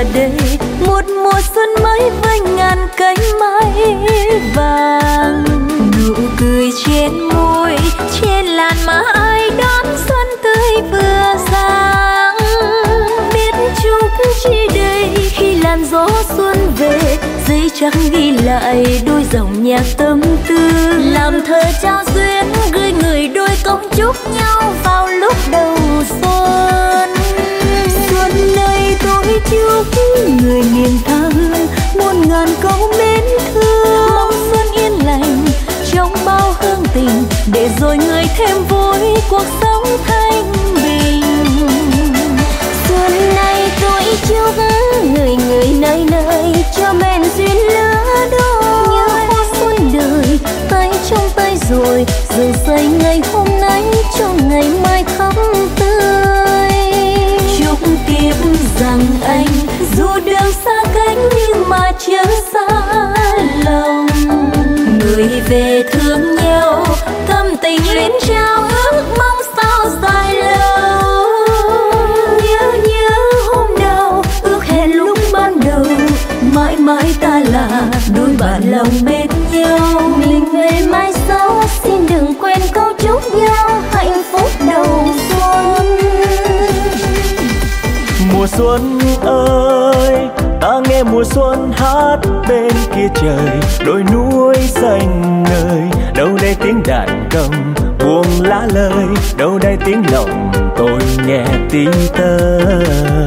là đây, một mùa xuân mới với ngàn cánh mai vàng. Nụ cười trên môi, trên làn má ai đón xuân tươi vừa sáng. Biết chúc chi đây khi làn gió xuân về, giấy trắng ghi lại đôi dòng nhạc tâm tư. Làm thơ trao duyên gửi người đôi câu chúc nhau vào lúc đầu xuân. Xuân này tôi chúc người miền tha hương muôn ngàn câu mến thương. Mong xuân yên lành trong bao hương tình, để rồi người thêm vui cuộc sống thanh bình. Xuân này tôi chúc người người nơi nơi cho men duyên lứa đôi. Như hoa xuân đời tay trong tay rồi, rừng xây ngày hôm nay cho ngày mai thắm tươi. Chúc kiếp rằng anh dù đường xa cách nhưng mà chưa xa lòng. Người về thương nhau thâm tình luyến trao ước mong sao dài lâu. Nhớ hôm nào ước hẹn lúc ban đầu, mãi mãi ta là đôi bạn lòng bên nhau. Mình về mai sau xin đừng quên câu chúc nhau hạnh phúc đầu xuân. Mùa xuân ơi, ta nghe mùa xuân hát bên kia trời. Đôi núi xanh ngời, đâu đây tiếng đàn cầm buông lá lời, đâu đây tiếng lòng tôi nghe tí tơi.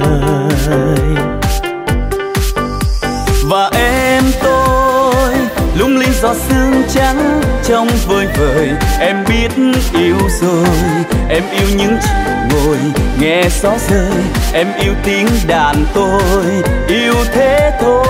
Và em tôi lung linh giọt sương trắng trong vơi vời. Em biết yêu rồi, em yêu những chiều ngồi nghe gió rơi. Em yêu tiếng đàn tôi, yêu thế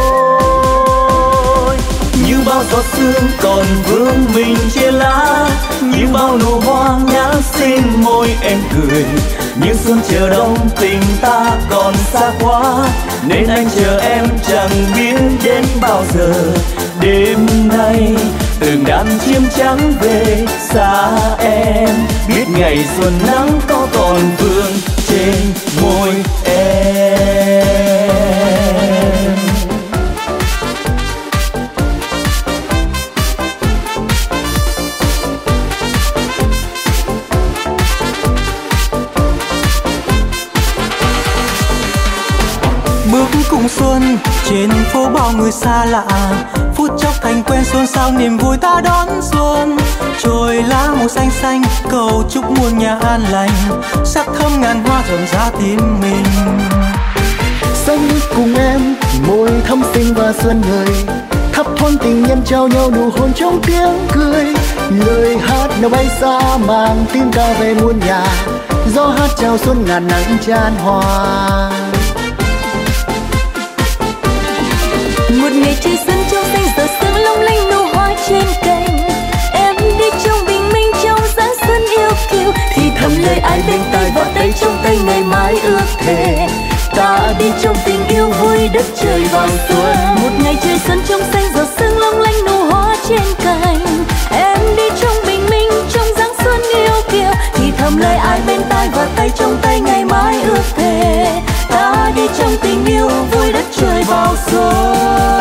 thôi. Như bao giọt sương còn vương mình trên lá, như bao nụ hoa nhã xinh môi em cười. Như xuân chờ đông tình ta còn xa quá, nên anh chờ em chẳng biết đến bao giờ. Đêm nay từng đàn chim trắng về xa em, biết ngày xuân nắng có còn vương trên môi em. Bước cùng xuân trên phố bao người xa lạ, phút chốc thành quen xôn xao niềm vui ta đón xuân. Trồi lá màu xanh xanh cầu chúc muôn nhà an lành, sắc thơm ngàn hoa rộn rã tim mình. Xanh cùng em môi thắm xinh và xuân ngời, thắp thoáng tình nhân trao nhau nụ hôn trong tiếng cười. Lời hát nào bay xa mang tiếng ca về muôn nhà, gió hát chào xuân ngàn nắng chan hòa. Một ngày trời xuân trong xanh giờ sương long lanh nụ hoa trên cành. Em đi trong bình minh trong dáng xuân yêu kiều, thì thầm lời ai bên tai và tay trong tay ngày mai ước thề. Ta đi trong tình yêu vui đất trời vàng xuân. Một ngày trời xuân trong xanh giờ sương long lanh nụ hoa trên cành. Em đi trong bình minh trong dáng xuân yêu kiều, thì thầm lời ai bên tai và tay trong tay ngày mai ước thề. Ta đi trong tình yêu vui đất trời vào xuân.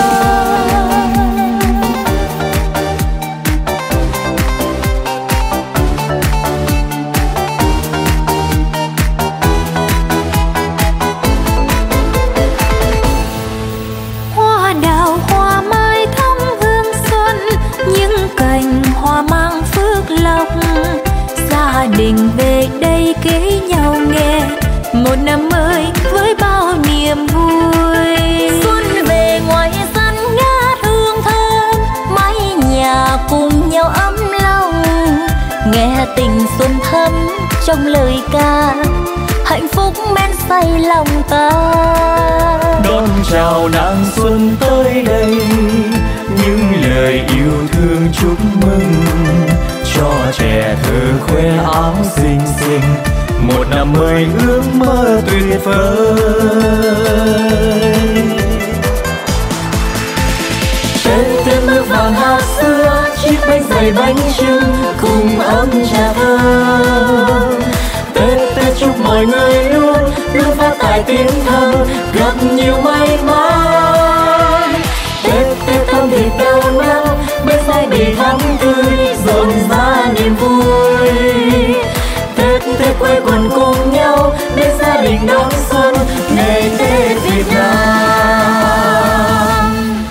Hoa đào hoa mai thắm hương xuân, những cành hoa mang phước lộc. Gia đình về đây kế nhau nghe một năm mới với bao niềm vui. Xuân về ngoài sân ngát hương thơm, mái nhà cùng nhau ấm lòng. Nghe tình xuân thắm trong lời ca, hạnh phúc men say lòng ta. Đón chào nàng xuân tới đây, những lời yêu thương chúc mừng cho trẻ thơ khoe áo xinh xinh. Một năm mới ước mơ tuyệt vời. Trên thềm mưa vàng hạt xưa, chiếc bánh dày bánh chưng cùng ấm trà thơm. Tết Tết chúc mọi người luôn luôn phát tài tiếng thơ gặp nhiều may mắn. Tết Tết thơm thịt đầu năm, bên sai đi tháng tươi rộn rã niềm vui. Tết Tết quây quần cùng nhau bên gia đình đón xuân, ngày Tết Việt Nam.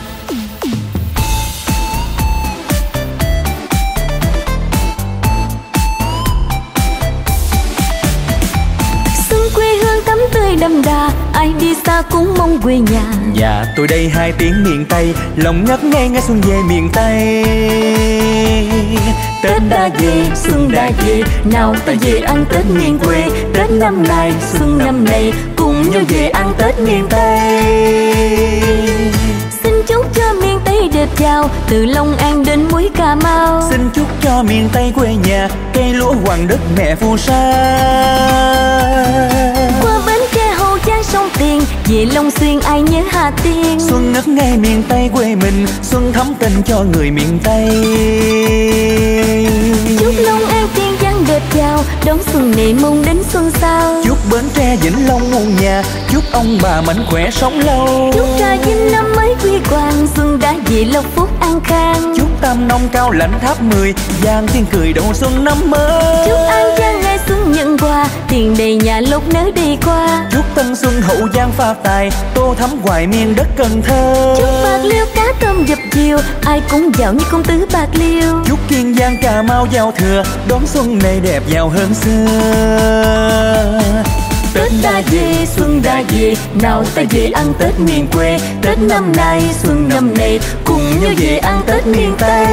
Đậm đà ai đi xa cũng mong quê nhà. Nhà tôi đây 2 tiếng miền Tây, lòng ngất ngây nghe xuân về miền Tây. Tết đã về, xuân đã về, nào ta về ăn Tết miền quê. Tết năm nay, xuân năm nay, cùng nhau về ăn Tết miền Tây. Xin chúc cho miền Tây đẹp chào, từ Long An đến mũi Cà Mau. Xin chúc cho miền Tây quê nhà, cây lúa hoàng đất mẹ phù sa. Qua Bến Tre Hồ Giang sông Tiền, về Long Xuyên ai nhớ Hà Tiên. Xuân ngất ngây miền Tây quê mình, xuân thắm tình cho người miền Tây. Chúc Long An Kiên Giang đẹp chào, đón xuân này mong đến xuân sau. Chúc Bến Tre Vĩnh Long muôn nhà, chúc ông bà mạnh khỏe sống lâu. Chúc Trà Vinh năm mới quy hoàng, xuân đã về lộc phúc an khang. Chúc Tam Nông Cao Lãnh Tháp 10, Giang Thiên cười đầu xuân năm mới. Chúc An Giang ngày xuân nhận quà, tiền đầy nhà lúc nở đi qua. Chúc Tân Xuân Hậu Giang phát tài, tô thắm hoài miền đất Cần Thơ. Chúc Bạc Liêu cá tôm dập chiều, ai cũng giàu như công tử Bạc Liêu. Chúc Kiên Giang Cà Mau giao thừa, đón xuân này đẹp giàu hơn xưa. Tết đã về, xuân đã về, nào ta về ăn Tết miền quê. Tết năm nay, xuân năm nay, cùng nhau về ăn Tết miền Tây.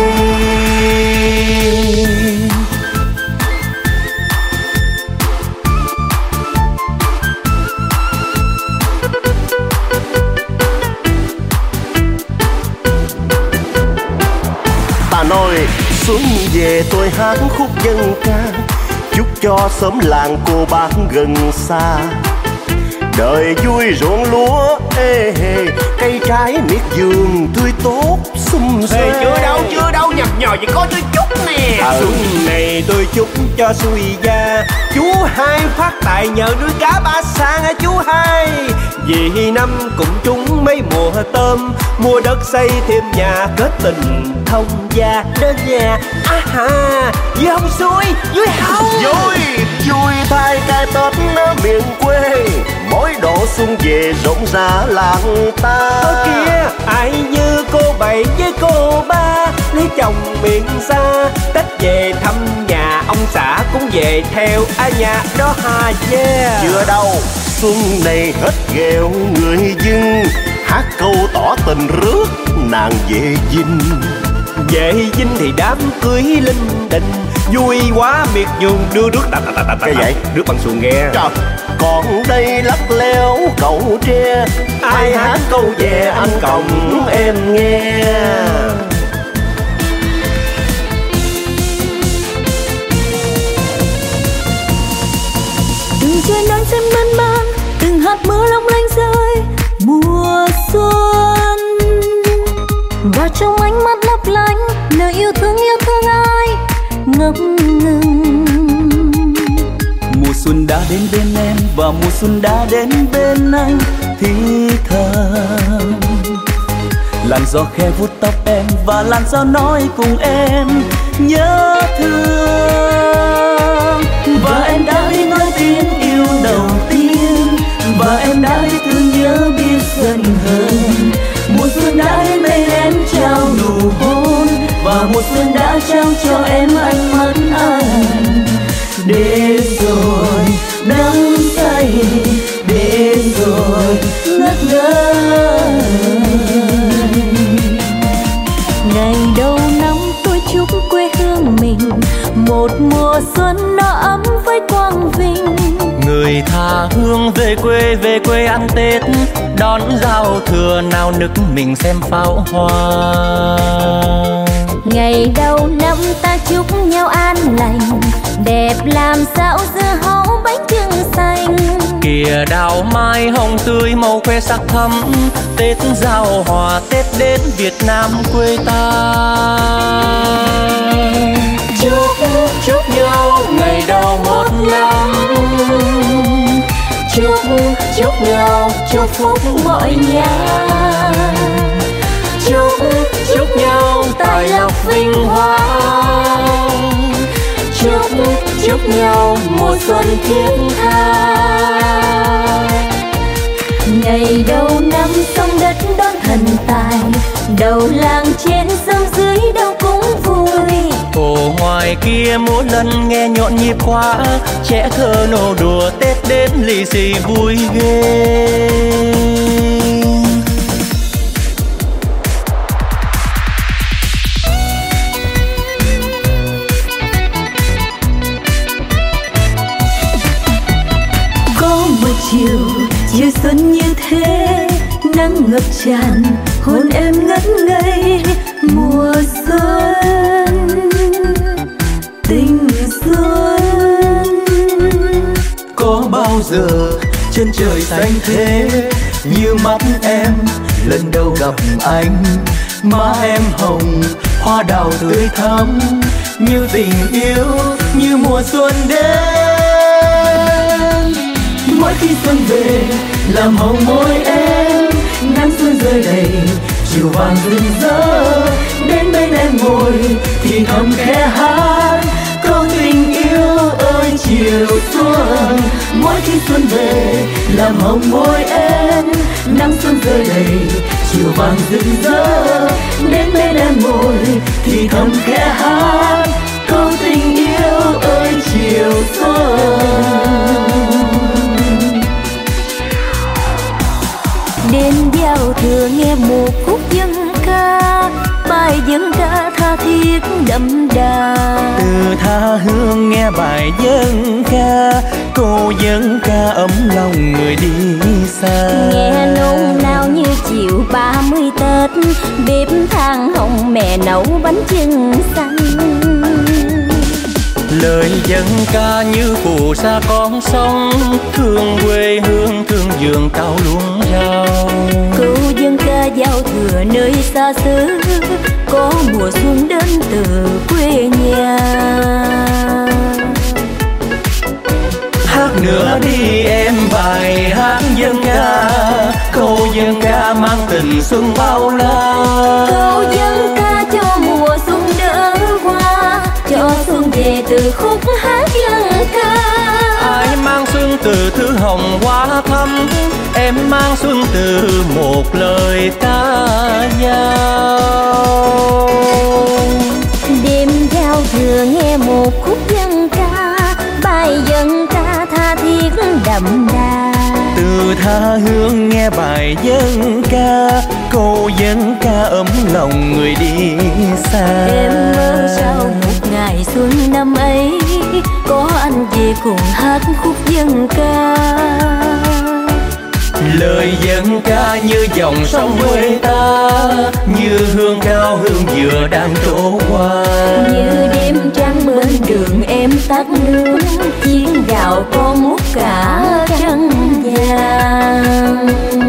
Bà nói xuân về tôi hát khúc dân ca, chúc cho xóm làng cô bác gần xa. Đời vui ruộng lúa ê hề, cây trái miệt vườn tươi tốt sum xuê. Chưa đâu nhập nhò chỉ có tôi chúc nè. Xuân này tôi chúc cho xuôi gia, chú hai phát tài nhờ nuôi cá ba sang hả chú hai. Vì năm cùng chúng mấy mùa tôm, mua đất xây thêm nhà kết tình thông gia. Đến nhà ha vui không xuôi, vui không? Vui thay cái Tết ở miền quê, mỗi độ xuân về rộn rã làng ta. Ở kia ai như cô bảy với cô ba, lấy chồng miền xa. Tết về thăm nhà ông xã cũng về theo nhà đó hà yeah. Chưa đâu, xuân này hết ghẹo người dân, hát câu tỏ tình rước nàng về Vinh. Về Vinh thì đám cưới linh đình, vui quá miệt vườn đưa nước cái vậy? Nước bằng xuồng ghe. Trời, còn đây lắc léo cậu tre, ai hát câu về anh còng em nghe. Từng trời nắng xem mênh mang, từng hạt mưa long lanh rơi mùa xuân. Và trong ánh mắt lấp lánh lời yêu thương ai ngập ngừng. Mùa xuân đã đến bên em và mùa xuân đã đến bên anh thì thầm. Làn gió khẽ vuốt tóc em và làn gió nói cùng em nhớ thương. Và em đã biết nói tiếng yêu đầu tiên, và em đã biết thương nhớ biết giận hờn. Mùa xuân đã đến bên em trao nụ hôn, và mùa xuân đã trao cho em ánh mắt anh. Để rồi đắm say, để rồi ngất ngây. Ngày đầu năm tôi chúc quê hương mình một mùa xuân no ấm với quang vinh. Người tha hương về quê ăn Tết, đón giao thừa nào nức mình xem pháo hoa. Ngày đầu năm ta chúc nhau an lành, đẹp làm sao dưa hấu bánh chưng xanh. Kìa đào mai hồng tươi màu khoe sắc thắm, Tết giao hòa Tết đến Việt Nam quê ta. Chúc nhau ngày đầu một năm, chúc nhau chúc phúc mọi nhà, chúc nhau tài lộc vinh hoa, chúc nhau mùa xuân thiết tha. Ngày đầu năm sông đất đón thần tài, đầu làng trên sông dưới đâu cũng vui. Ồ ngoài kia mỗi lần nghe nhộn nhịp quá, trẻ thơ nô đùa Tết đến lì xì vui ghê. Có một chiều xuân như thế, nắng ngập tràn hồn em ngất ngây. Mùa xuân tình xuân, Có bao giờ chân trời xanh thế như mắt em lần đầu gặp anh. Má em hồng hoa đào tươi thắm, như tình yêu như mùa xuân đến. Mỗi khi xuân về làm hồng môi em, nắng xuân rơi đầy chiều vàng rực rỡ. Đến bên em ngồi thì thầm khẽ hát câu tình yêu ơi chiều xuân. Mỗi khi xuân về làm hồng môi em, nắng xuân rơi đầy chiều vàng rực rỡ. Đến bên em ngồi thì thầm khẽ hát câu tình yêu ơi chiều xuân. đêm giao thừa nghe một khúc dân ca, bài dân ca tha thiết đậm đà. Từ tha hương nghe bài dân ca, cô dân ca ấm lòng người đi xa. Nghe nôn nao như chiều 30 Tết, bếp than hồng mẹ nấu bánh chưng xanh. Lời dân ca như phù sa con sông, thương quê hương thương vườn cao luống rau. Câu dân ca giao thừa nơi xa xứ, có mùa xuân đến từ quê nhà. Hát nữa đi em bài hát dân ca, câu dân ca mang tình xuân bao la. Câu dân ca cho mùa xuân đỡ qua, cho xuân về từ khúc hát dân ca. Ai mang xuân từ thứ hồng hoa thắm, em mang xuân từ một lời ca dao. Đêm giao thừa nghe một khúc dân ca, bài dân ca tha thiết đậm đà. Từ tha hương nghe bài dân ca, câu dân ca ấm lòng người đi xa. Em mơ sao một ngày xuân năm ấy, có anh về cùng hát khúc dân ca. Lời dân ca như dòng sông quê ta, như hương cao hương dừa đang trổ qua. Như đêm trăng bên đường em tắt nương, chiến gạo có mút cả trăng vàng.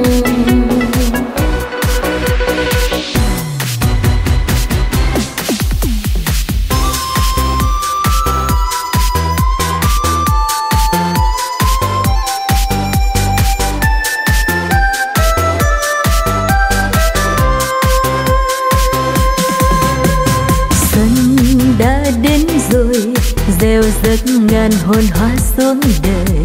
Gieo rắc ngàn hồn hoa xuống đời,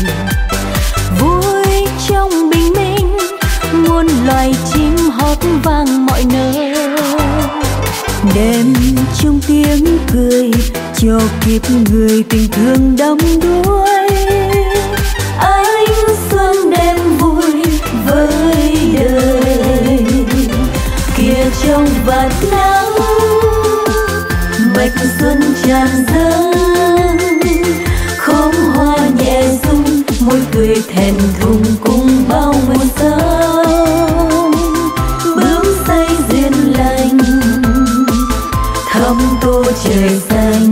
vui trong bình minh muôn loài chim hót vang mọi nơi. Đêm chung tiếng cười cho kịp người tình thương đắm đuối. Ánh xuân đêm vui với đời, kia trong vạt nắng bạch xuân tràn dâng. Khóm hoa nhẹ rung môi cười thẹn thùng cùng bao nguồn sông. Bướm say duyên lành thắm tô trời xanh,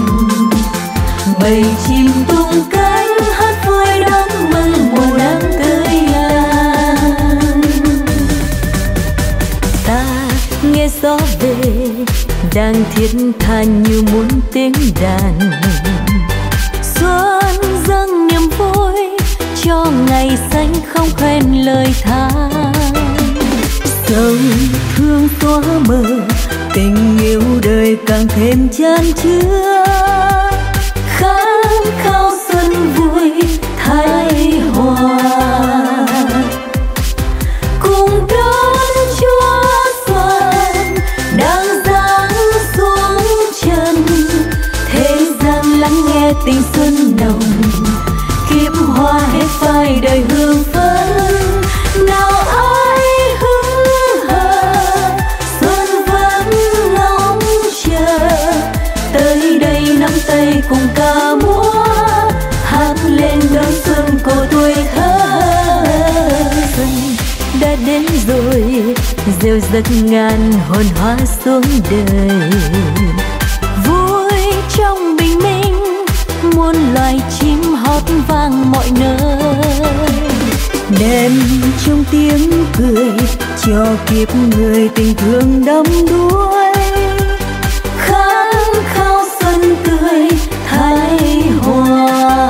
bầy chim tung cánh hát vui đón mừng mùa nắng tươi lành. Ta nghe gió về đang thiết tha như muốn tiếng đàn. Xuân dâng niềm vui cho ngày xanh không quên lời tha. Sầu thương xóa mờ, tình yêu đời càng thêm chan chứa. Khát khao xuân vui thái hòa, cùng đón Chúa xuân đang giáng xuống trần. Thế gian lắng nghe tình xuân nồng, kiếp hoa hết phai đời hương phấn. Nào ai hững hờ, xuân vẫn ngóng chờ. Tới đây nắm tay cùng ca múa, hát lên đón xuân của tuổi thơ. Xuân đã đến rồi, rêu rực ngàn hồn hoa xuống đời. Vui trong bình minh, muôn loài chim hót vang mọi nơi. Đêm trong tiếng cười, cho kiếp người tình thương đắm đuối. Khát khao xuân tươi thái hòa.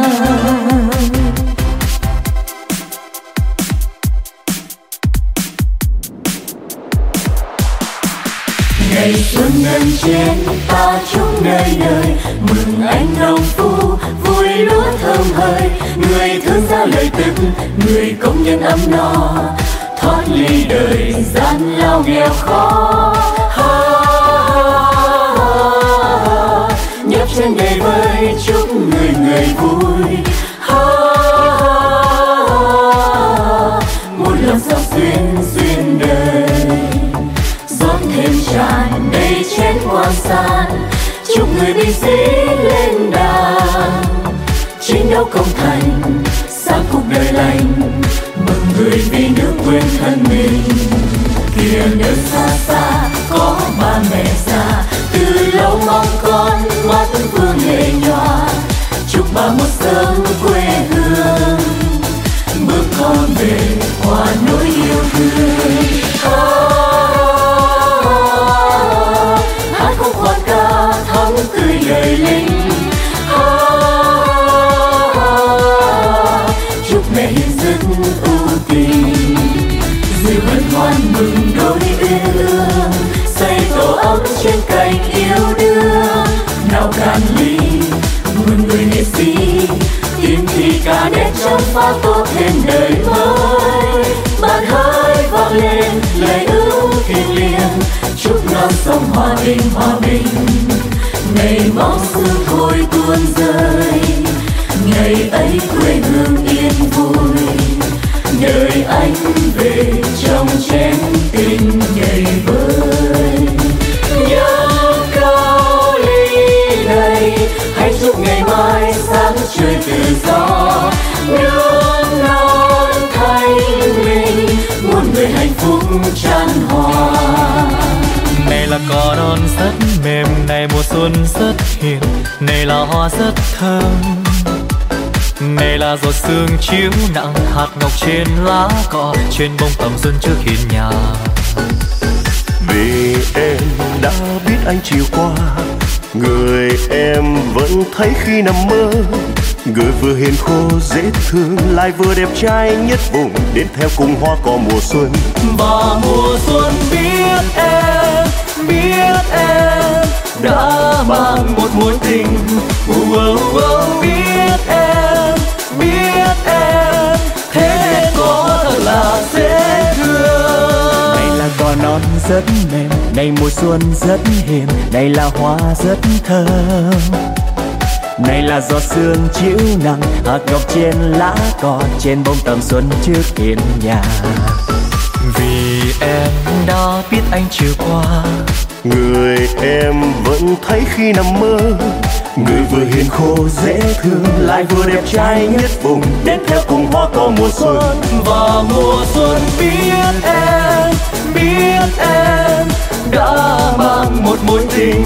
Ngày xuân ngân trên ta chúc nơi đời, mừng anh nông phu vui lúa thơm hơi. Người thương giao lời tức, người công nhân ấm no, thoát ly đời gian lao nghèo khó. Nhấp trên đầy vơi chúc người người vui. Một lòng sao xuyên xuyên đời, rót thêm tràn đầy chén hoa san. Chúc người binh sĩ lên đàn, chiến đấu công thành sáng cuộc đời lành. Mừng người vì nước quên thân mình, kia nơi xa xa có ba mẹ già. Từ lâu mong con mắt vương lệ nhòa, chúc ba một sớm quê hương. Bước con về qua nỗi yêu thương. Hát khúc khoan ca thắm tươi đời lính. Chúc mẹ hiền dứt ưu tình, dìu hân hoan mừng đôi uyên ương. Xây tổ ấm trên cành yêu đương, nào can ly mừng người nghệ sĩ. Tìm thì cả nét trong pha tô thêm đời mới. Bàn hơi vang lên lời ưu thiêng liêng, chúc non sông hòa bình. Ngày máu xương thôi tuôn rơi, ngày ấy quê hương yên vui. Đời anh về trong chén tình nhảy vơi. Nhớ cao ly này, hãy chúc ngày mai sáng trời tự do. Nước non thanh minh, muôn người hạnh phúc chan hòa. Này là cỏ non rất mềm, này mùa xuân rất hiền, này là hoa rất thơm. Này là giọt sương chiếu nặng, hạt ngọc trên lá cỏ, trên bông tầm xuân trước hiên nhà. Vì em đã biết anh chiều qua, người em vẫn thấy khi nằm mơ. Người vừa hiền khô dễ thương, lại vừa đẹp trai nhất vùng, đến theo cùng hoa cỏ mùa xuân. Và mùa xuân biết em đã mang một mối tình. Biết em, thế có thật là dễ thương. Này là cỏ non rất mềm, này mùa xuân rất hiền, này là hoa rất thơm. Này là giọt sương chiếu nặng, hạt ngọc trên lá cỏ, trên bông tầm xuân trước hiên nhà. Vì em đã biết anh chiều qua, người em vẫn thấy khi nằm mơ. Người vừa hiền khô dễ thương, lại vừa đẹp trai nhất vùng, đến theo cùng hoa cỏ mùa xuân. Và mùa xuân biết em đã mang một mối tình.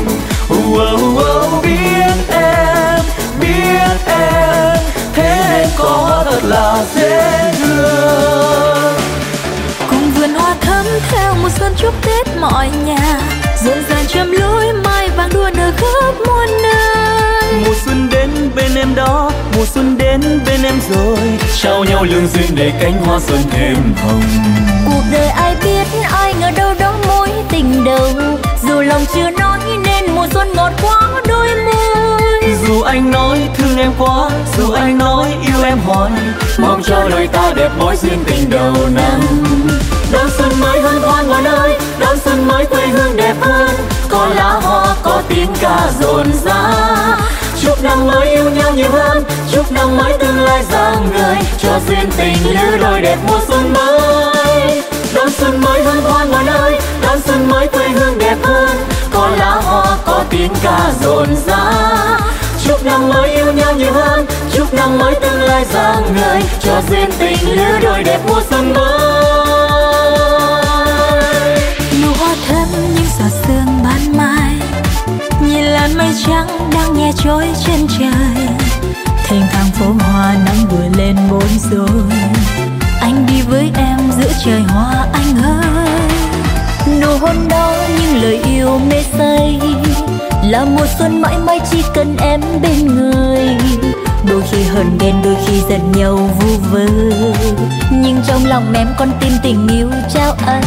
Biết em, thế có thật là dễ thương. Cùng vườn hoa thắm theo mùa xuân chúc Tết mọi nhà, rộn ràng châm lối mai vàng đua nở khắp muôn nơi. Mùa xuân đến bên em đó, mùa xuân đến bên em rồi, trao nhau lương duyên để cánh hoa xuân thêm hồng. Cuộc đời ai biết, ai ngờ đâu đó mối tình đầu, dù lòng chưa nói nên mùa xuân ngọt quá đôi môi. Dù anh nói thương em quá, dù anh nói yêu em hoài, mong cho đôi ta đẹp mối duyên tình đầu năm. Đón xuân mới hân hoan ngàn ơi, đón xuân mới quê hương đẹp hơn, có lá hoa có tiếng ca rộn rã. Chúc năm mới yêu nhau nhiều hơn, chúc năm mới tương lai rạng ngời, cho duyên tình lứa đôi đẹp mùa xuân mới. Đón xuân mới hân hoan ngàn ơi, đón xuân mới quê hương đẹp hơn, có lá hoa có tiếng ca rộn rã. Chúc năm mới yêu nhau nhiều hơn, chúc năm mới tương lai rạng ngời, cho duyên tình lứa đôi đẹp mùa xuân mới. Nụ hoa thơm những giọt sương ban mai, nhìn làn mây trắng đang nhẹ trôi trên trời. Thênh thang phố hoa nắng vừa lên bối rối, anh đi với em giữa trời hoa anh ơi. Nụ hôn đó những lời yêu mê say, là mùa xuân mãi mãi chỉ cần em bên người. Đôi khi hờn ghen, đôi khi giận nhau vu vơ, nhưng trong lòng em con tim tình yêu trao anh.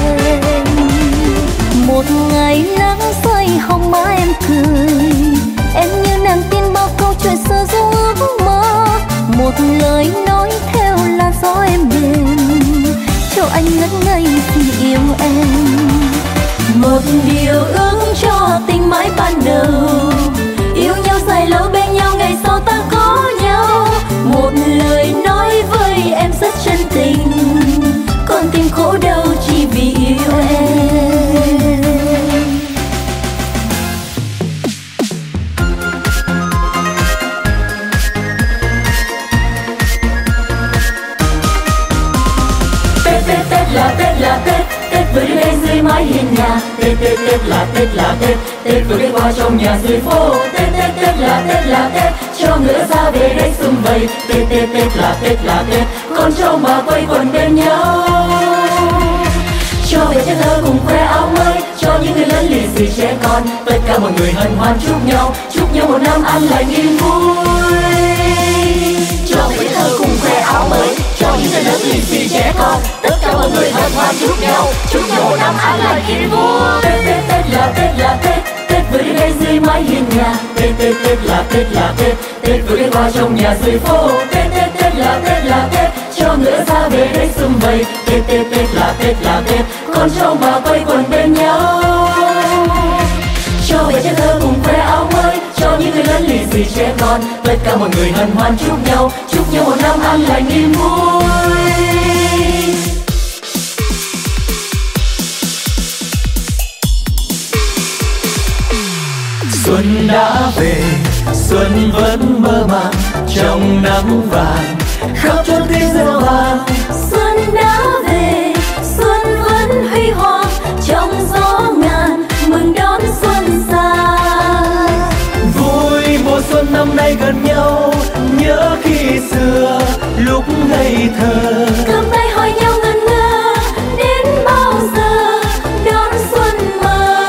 Một ngày nắng rơi hồng má em cười, em như nàng tiên bao câu chuyện xưa du ước mơ. Một lời nói theo làn gió em đêm, cho anh ngất ngây vì yêu em. Một điều ước cho tình mãi ban đầu, yêu nhau dài lâu bên nhau ngày sau ta có nhau. Một lời nói với em rất chân tình, con tim khổ đau chỉ vì yêu em. Tết Tết Tết là Tết là Tết, Tết với đứa em dưới mái hiên nhà. Tết Tết Tết là Tết là Tết, Tết với đứa qua trong nhà dưới phố. Tết Tết Tết là Tết là Tết, cho ngựa ra về đây sum vầy. Tết Tết Tết là Tết là Tết, con trâu mà quây quần bên nhau. Cho về trẻ thơ cùng khoe áo mới, cho những người lớn lì xì trẻ con. Tất cả mọi người hân hoan chúc nhau một năm an lành yên vui. Cho về trẻ thơ cùng khoe áo mới, cho những người lớn lì xì trẻ con. Tất cả mọi người hân hoan chúc nhau một năm an lành yên vui. Tết Tết Tết là Tết là Tết, Tết với đứa bé dưới mái hiên nhà. Tết Tết Tết là Tết là Tết, Tết với đứa qua trong nhà dưới phố. Tết Tết Tết là Tết là Tết, cho ngựa ra về đây sum vầy. Tết Tết Tết là Tết là Tết, con trâu mà quây quần bên nhau. Cho về trẻ thơ cùng khoe áo mới, cho những người lớn lì xì trẻ con. Tất cả mọi người hân hoan chúc nhau một năm an lành yên vui. Xuân đã về, xuân vẫn mơ màng trong nắng vàng, khắp chốn tiếng reo vang. Xuân đã về, xuân vẫn huy hoàng trong gió ngàn, mừng đón xuân sang. Vui mùa xuân năm nay gần nhau, nhớ khi xưa lúc ngây thơ. Cầm tay hỏi nhau ngẩn ngơ, đến bao giờ đón xuân mơ.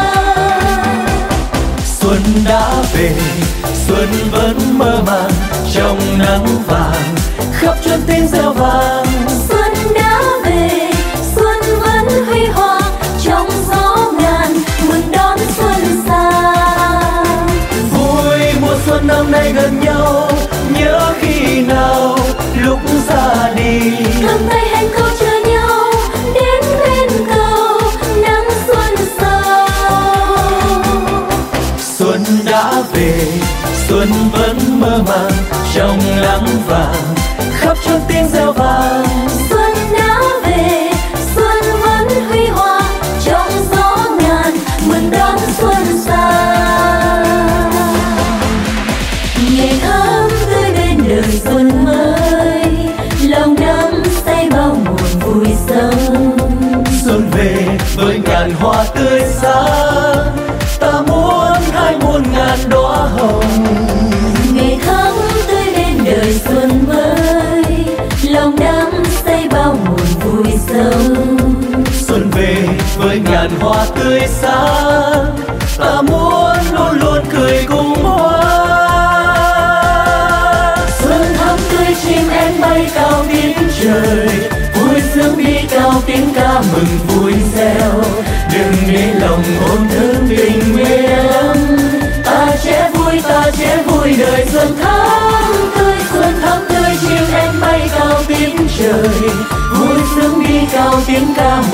Xuân đã về, xuân vẫn mơ màng trong nắng vàng, khắp chốn tiếng reo vang. Xuân đã về, xuân vẫn huy hoàng trong gió ngàn, mừng đón xuân sang. Vui mùa xuân năm nay gần nhau, nhớ khi nào lúc ra đi. Cầm tay hẹn câu chờ nhau, đến bên cầu nắng xuân sau. Xuân đã về, xuân vẫn mơ màng trong nắng vàng, khắp chốn tiếng reo vang. Xuân đã về, xuân vẫn huy hoàng trong gió ngàn, mừng đón xuân sang. Ngày ấm tươi bên đời xuân mới, lòng đắm say bao muôn vui sống. Xuân về với ngàn hoa tươi sáng, ta muốn hai muôn ngàn đóa hồng. Ngày thắm tươi bên đời xuân mới, lòng đắm say bao muôn vui sống. Xuân về với ngàn hoa tươi sáng, ta muốn luôn luôn cười cùng hoa.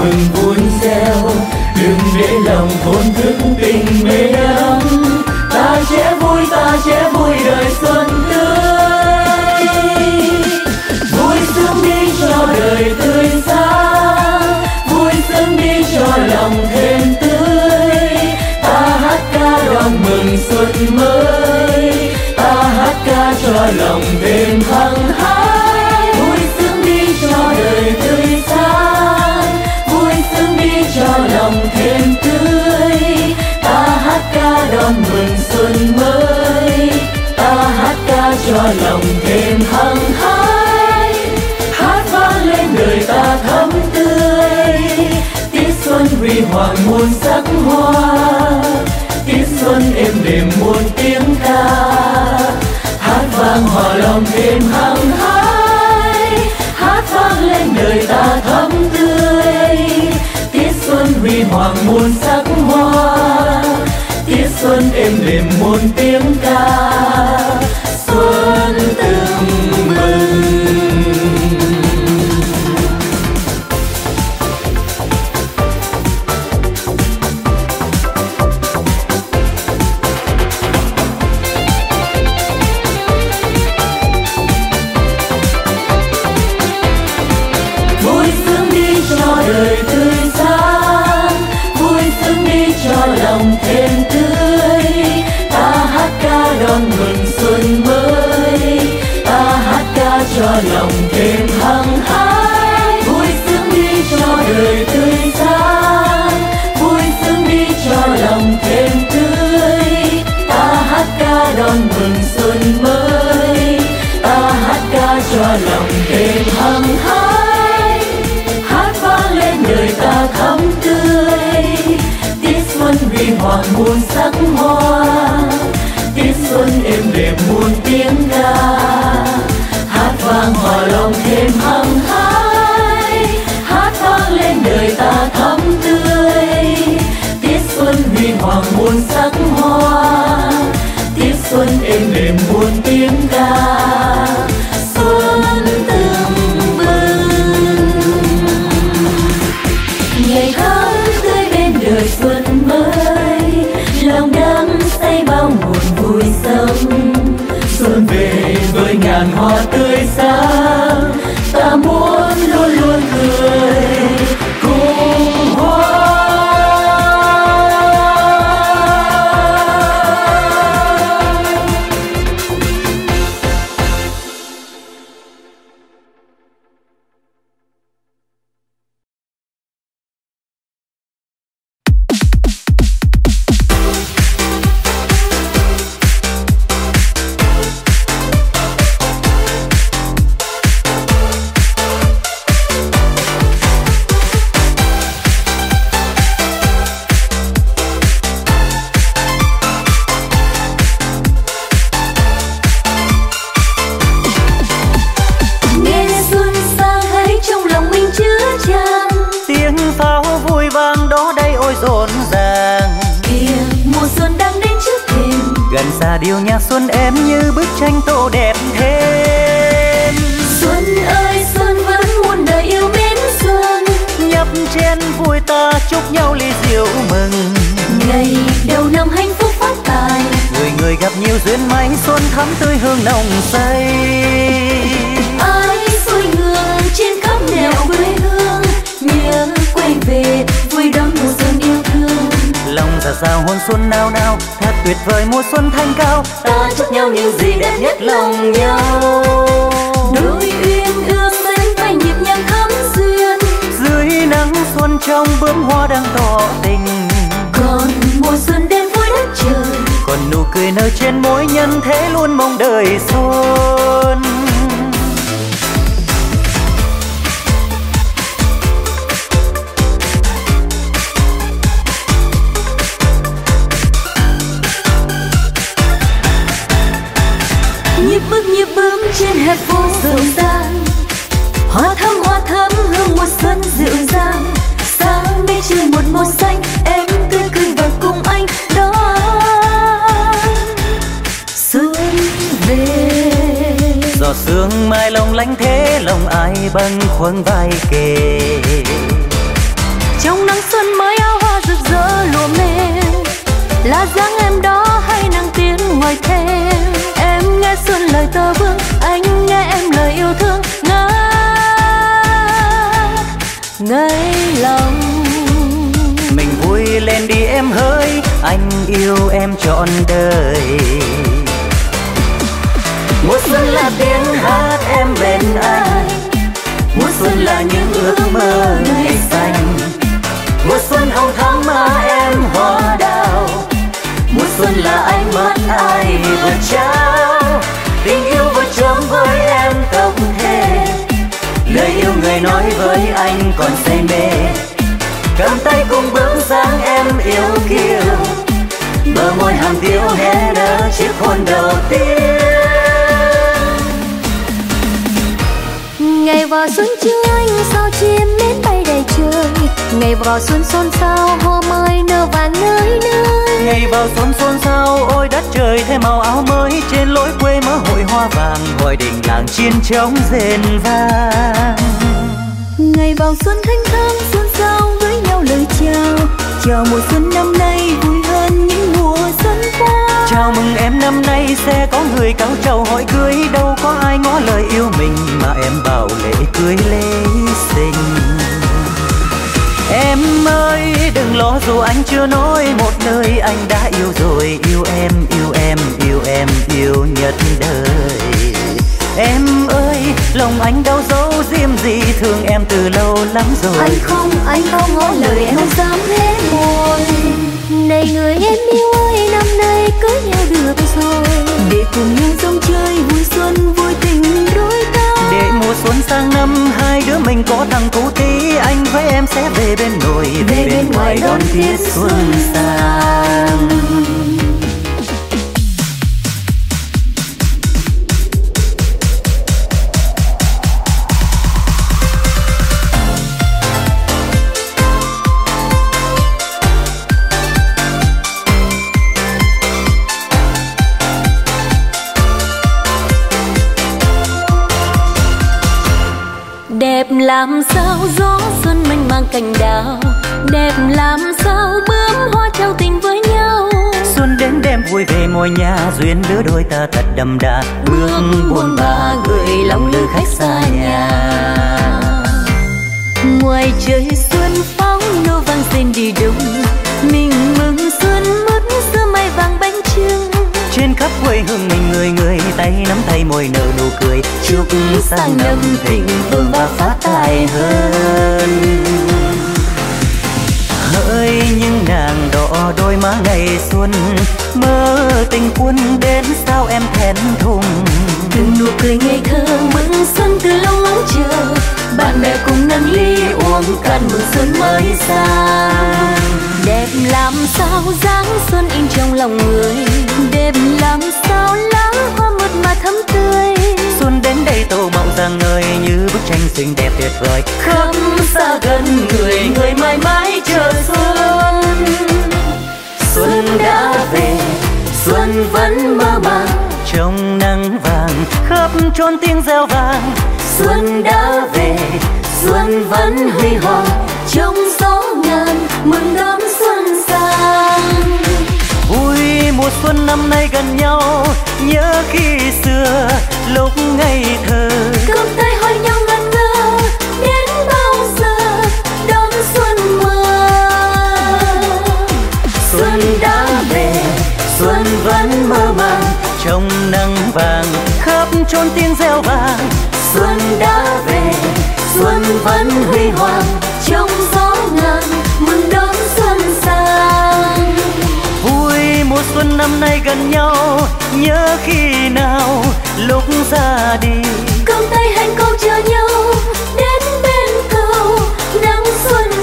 mừng vui reo, đừng để lòng thổn thức tình mê đắm. Ta sẽ vui đời xuân tươi, vui sướng đi cho đời tươi sáng, vui sướng đi cho lòng thêm tươi. Ta hát ca đón mừng xuân mới, ta hát ca cho lòng thêm hăng hái. Vui sướng đi cho đời tươi sáng, vui sướng đi cho lòng thêm tươi. Ta hát ca đón mừng xuân mới, ta hát ca cho lòng thêm hăng hái. Hát vang lên đời ta thắm tươi, tiết xuân huy hoàng muôn sắc hoa, tiết xuân êm đềm muôn tiếng ca. Hát vang hòa lòng thêm hăng hái, hát vang lên đời ta thắm tươi, tiết xuân huy hoàng muôn sắc hoa, tiết xuân êm đềm muôn tiếng ca. Xuân tưng bừng. Đời tươi sáng, vui sướng đi cho lòng thêm tươi. Ta hát ca đón mừng xuân mới, ta hát ca cho lòng thêm hăng hái. Vui sướng đi cho đời tươi sáng, vui sướng đi cho lòng thêm tươi. Ta hát ca đón mừng xuân mới, ta hát ca cho lòng thêm hăng hái. Đời ta thắm tươi, tiết xuân huy hoàng muôn sắc hoa, tiết xuân êm đềm muôn tiếng ca. Hát vang hòa lòng thêm hăng hái, hát vang lên đời ta thắm tươi, tiết xuân huy hoàng muôn sắc hoa, tiết xuân êm đềm muôn tiếng ca. Xuân tưng bừng. Ngày tháng tươi bên đời xuân mới, lòng đắm say bao nguồn vui sống. Xuân về với ngàn hoa tươi sáng, ta muốn luôn luôn cười cùng hoa. Điệu nhạc xuân em như bức tranh tô đẹp thêm. Xuân ơi xuân vẫn muôn đời yêu mến xuân, nhấp chén vui ta chúc nhau ly rượu mừng. ngày đầu năm hạnh phúc phát tài, người người gặp nhiều duyên may, xuân thắm tươi hương nồng say. ai xuôi ngược trên khắp nẻo quê hương, nhớ quay về vui đón mùa xuân yêu thương. Lòng dạt dào hôn xuân nao nao, thật tuyệt vời mùa xuân thanh cao. Ta chúc nhau những gì đẹp nhất lòng nhau, đôi uyên ương xanh phai nhịp nhàng thắm duyên. Dưới nắng xuân trong bướm hoa đang tỏ tình, còn mùa xuân đến vui đất trời, còn nụ cười nở trên môi nhân thế luôn mong đời xuân. nhịp bước trên hè phố rộn ràng, hoa thắm hương mùa xuân dịu dàng. Sáng bên trên một màu xanh, em tươi cười và cùng anh đón xuân về. Giọt sương mai long lanh thế lòng ai bâng khuâng vai kề, gọi thêm. Em nghe xuân lời tơ vương, anh nghe em lời yêu thương ngây lòng. Mình vui lên đi em hỡi, anh yêu em trọn đời. Mùa xuân là tiếng hát em bên anh, mùa xuân là những ước mơ ngày xanh. Mùa xuân hồng thắm mà em hoa đào, mùa xuân là ánh mắt ai vừa trao. Tình yêu vợ chồng với em tóc thề, lời yêu người nói với anh còn say mê. Cầm tay cùng bước sang em yêu kiều, bờ môi hàm tiếu hé nở chiếc hôn đầu tiên. Ngày vào xuân chưa anh sao chim đến bay đầy trời. Ngày vào xuân xôn xao hoa mai nở vàng nơi nơi. Ngày vào xuân xôn xao ôi đất trời thêm màu áo mới. Trên lối quê mơ hội hoa vàng, gọi đình làng chiên trống rền vang. Ngày vào xuân thanh thang xuân sao với nhau lời chào. Chào mùa xuân năm nay vui hơn những mùa xuân qua. Chào mừng em năm nay sẽ có người cao trầu hỏi cưới. Đâu có ai ngỏ lời yêu mình mà em bảo lễ cưới lễ tình. Em ơi đừng lo dù anh chưa nói một lời, anh đã yêu rồi. Yêu em, yêu em, yêu em, yêu nhất đời. Em ơi lòng anh đau dấu diêm gì, thương em từ lâu lắm rồi. Anh không ngỏ lời, em không dám hé môi. Này người em yêu ơi, năm nay cưới nhau được rồi. Để cùng nhau sông chơi vui xuân vui tình đôi ta. Để mùa xuân sang năm hai đứa mình có thằng cũ tí. Anh với em sẽ về bên nội, về bên ngoài đón tiết xuân sang. Đẹp làm sao gió xuân mênh mang cành đào, đẹp làm sao bướm hoa trao tình với nhau. Xuân đến đêm vui về ngôi nhà, duyên lứa đôi ta thật đậm đà. Bước buồn bã gửi lòng lữ khách xa nhà. Ngoài trời xuân pháo nô vang rền đi đông, mình mừng xuân mướt sữa mai vàng bánh chưng. Trên khắp quê hương mình người người tay nắm tay môi nở nụ cười. Chúc sang năm thịnh vượng và phát tài hơn. Hỡi những nàng đỏ đôi má ngày xuân, mơ tình quân đến sao em thẹn thùng. Từng nụ cười ngây thơ mừng xuân từ lâu ngóng chờ. Bạn bè cùng nâng ly uống cạn mừng xuân mới sang. Đẹp làm sao dáng xuân in trong lòng người, đẹp làm sao lá hoa mượt mà thắm tươi. Xuân đến đây tô mộng rạng ngời như bức tranh xinh đẹp tuyệt vời. Khắp xa gần người người mãi mãi chờ xuân. Xuân đã về, xuân vẫn mơ màng trong nắng vàng, khắp chốn tiếng reo vang. Xuân đã về, xuân vẫn huy hoàng trong gió ngàn mừng đón xuân sang. Vui mùa xuân năm nay gần nhau, nhớ khi xưa lúc ngây thơ. Cầm tay hỏi nhau ngẩn ngơ, đến bao giờ đón xuân mơ. Xuân đã về, xuân vẫn mơ màng trong nắng vàng, khắp chốn tiếng reo vang. Xuân đã về, xuân vẫn huy hoàng trong gió ngàn mừng đón xuân sang. Vui mùa xuân năm nay gần nhau, nhớ khi nào lúc ra đi. Cầm tay hành câu chờ nhau, đến bên cầu nắng xuân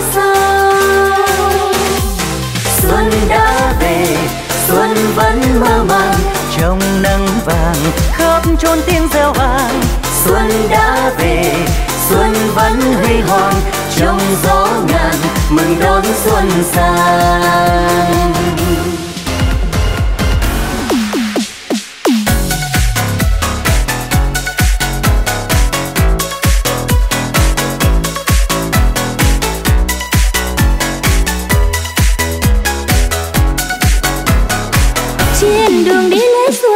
sang. Xuân đã về, xuân vẫn mơ màng trong nắng vàng, khắp chốn tiếng reo vang. Xuân đã về, xuân vẫn huy hoàng trong gió ngàn mừng đón xuân sang. Trên đường đi lễ xuân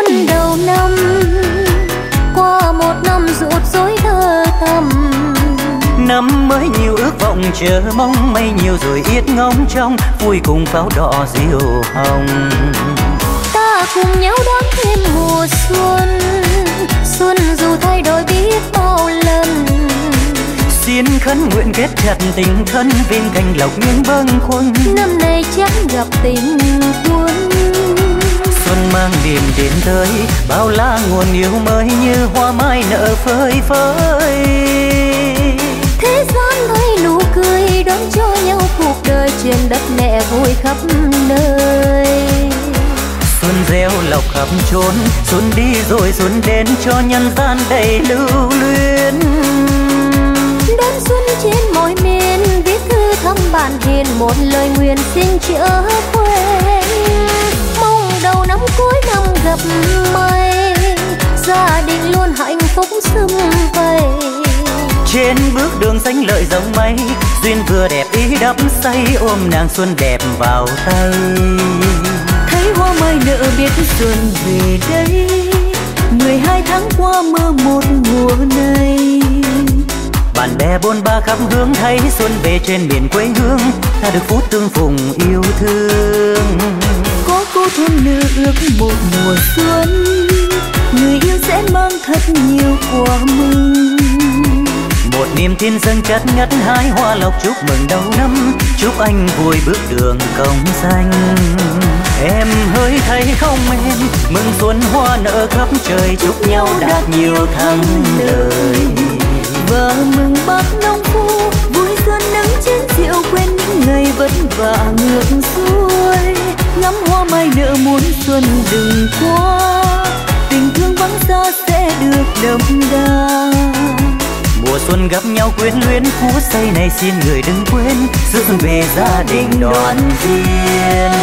mộng chờ mong mây nhiều rồi yết ngóng trong vui cùng pháo đỏ diều hồng. Ta cùng nhau đón thêm mùa xuân, xuân dù thay đổi biết bao lần. Xin khấn nguyện kết chặt tình thân viên cành lộc những bâng khuâng. Năm nay chắc gặp tình quân. Xuân mang niềm đến tới bao la nguồn yêu mới như hoa mai nở phơi phới. Thế gian thấy nụ cười đón cho nhau cuộc đời trên đất mẹ vui khắp nơi. Xuân gieo lộc khắp chốn, xuân đi rồi xuân đến cho nhân gian đầy lưu luyến. Đón xuân trên mọi miền viết thư thăm bạn hiền một lời nguyện xin trở quê. Mong đầu năm cuối năm gặp may, gia đình luôn hạnh phúc sum vầy. Trên bước đường xanh lợi rộng mây, duyên vừa đẹp ý đắm say ôm nàng xuân đẹp vào tay. Thấy hoa mai nở biết xuân về đây, 12 tháng qua mơ một mùa này. Bạn bè bôn ba khắp hướng thấy xuân về trên miền quê hương, ta được phút tương phùng yêu thương. Có cô thôn nữ ước một mùa xuân, người yêu sẽ mang thật nhiều quà mừng. Một niềm tin dâng chất ngất hái hoa lộc chúc mừng đầu năm, chúc anh vui bước đường công danh. Em hỡi thấy không em, mừng xuân hoa nở khắp trời, chúc nhau đạt nhiều thắng lợi. Và mừng bác nông phu vui xuân nắng trên rượu, quên những ngày vất vả ngược xuôi. Ngắm hoa mai nở muốn xuân đừng qua, tình thương vắng xa sẽ được đậm đà. Mùa xuân gặp nhau quyến luyến phút giây này xin người đừng quên, rước về gia đình đoàn viên.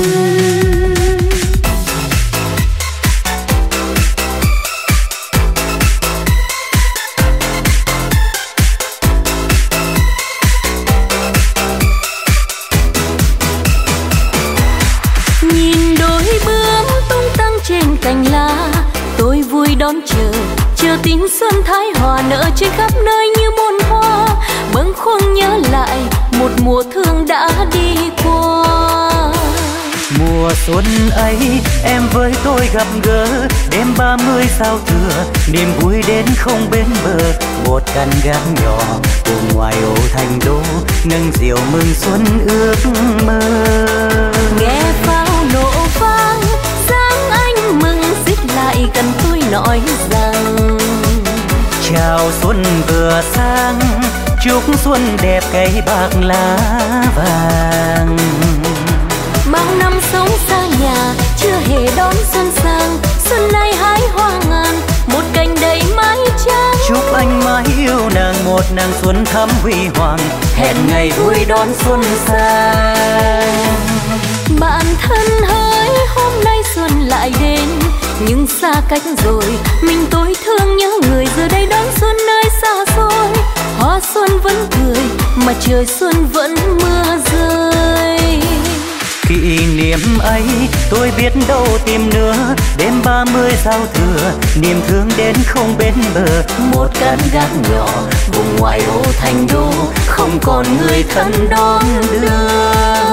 Cành lá tôi vui đón chờ tin xuân thái hòa nở trên khắp nơi như muôn hoa. Bâng khuâng nhớ lại một mùa thương đã đi qua. Mùa xuân ấy em với tôi gặp gỡ, đêm 30 giao thừa niềm vui đến không bến bờ. Một căn gác nhỏ cùng ngoài ô thành đô, nâng diều mừng xuân ước mơ. Nghe pháo nổ vang dáng anh mừng xích lại gần tôi nói rằng chào xuân vừa sang, chúc xuân đẹp cây bạc lá vàng. bao năm sống xa nhà chưa hề đón xuân sang, xuân nay hái hoa ngàn một cành đầy mái trắng. Chúc anh mãi yêu nàng, một nàng xuân thắm huy hoàng, hẹn ngày vui đón xuân sang. Bạn thân hỡi hôm nay xuân lại đến, nhưng xa cách rồi mình tôi thương nhớ người, giờ đây đón xuân nơi xa xôi. Hoa xuân vẫn cười mà trời xuân vẫn mưa rơi. Kỷ niệm ấy tôi biết đâu tìm nữa, đêm 30 giao thừa niềm thương đến không bên bờ. Một căn gác nhỏ vùng ngoại ô thành đô, không còn người thân đón đưa.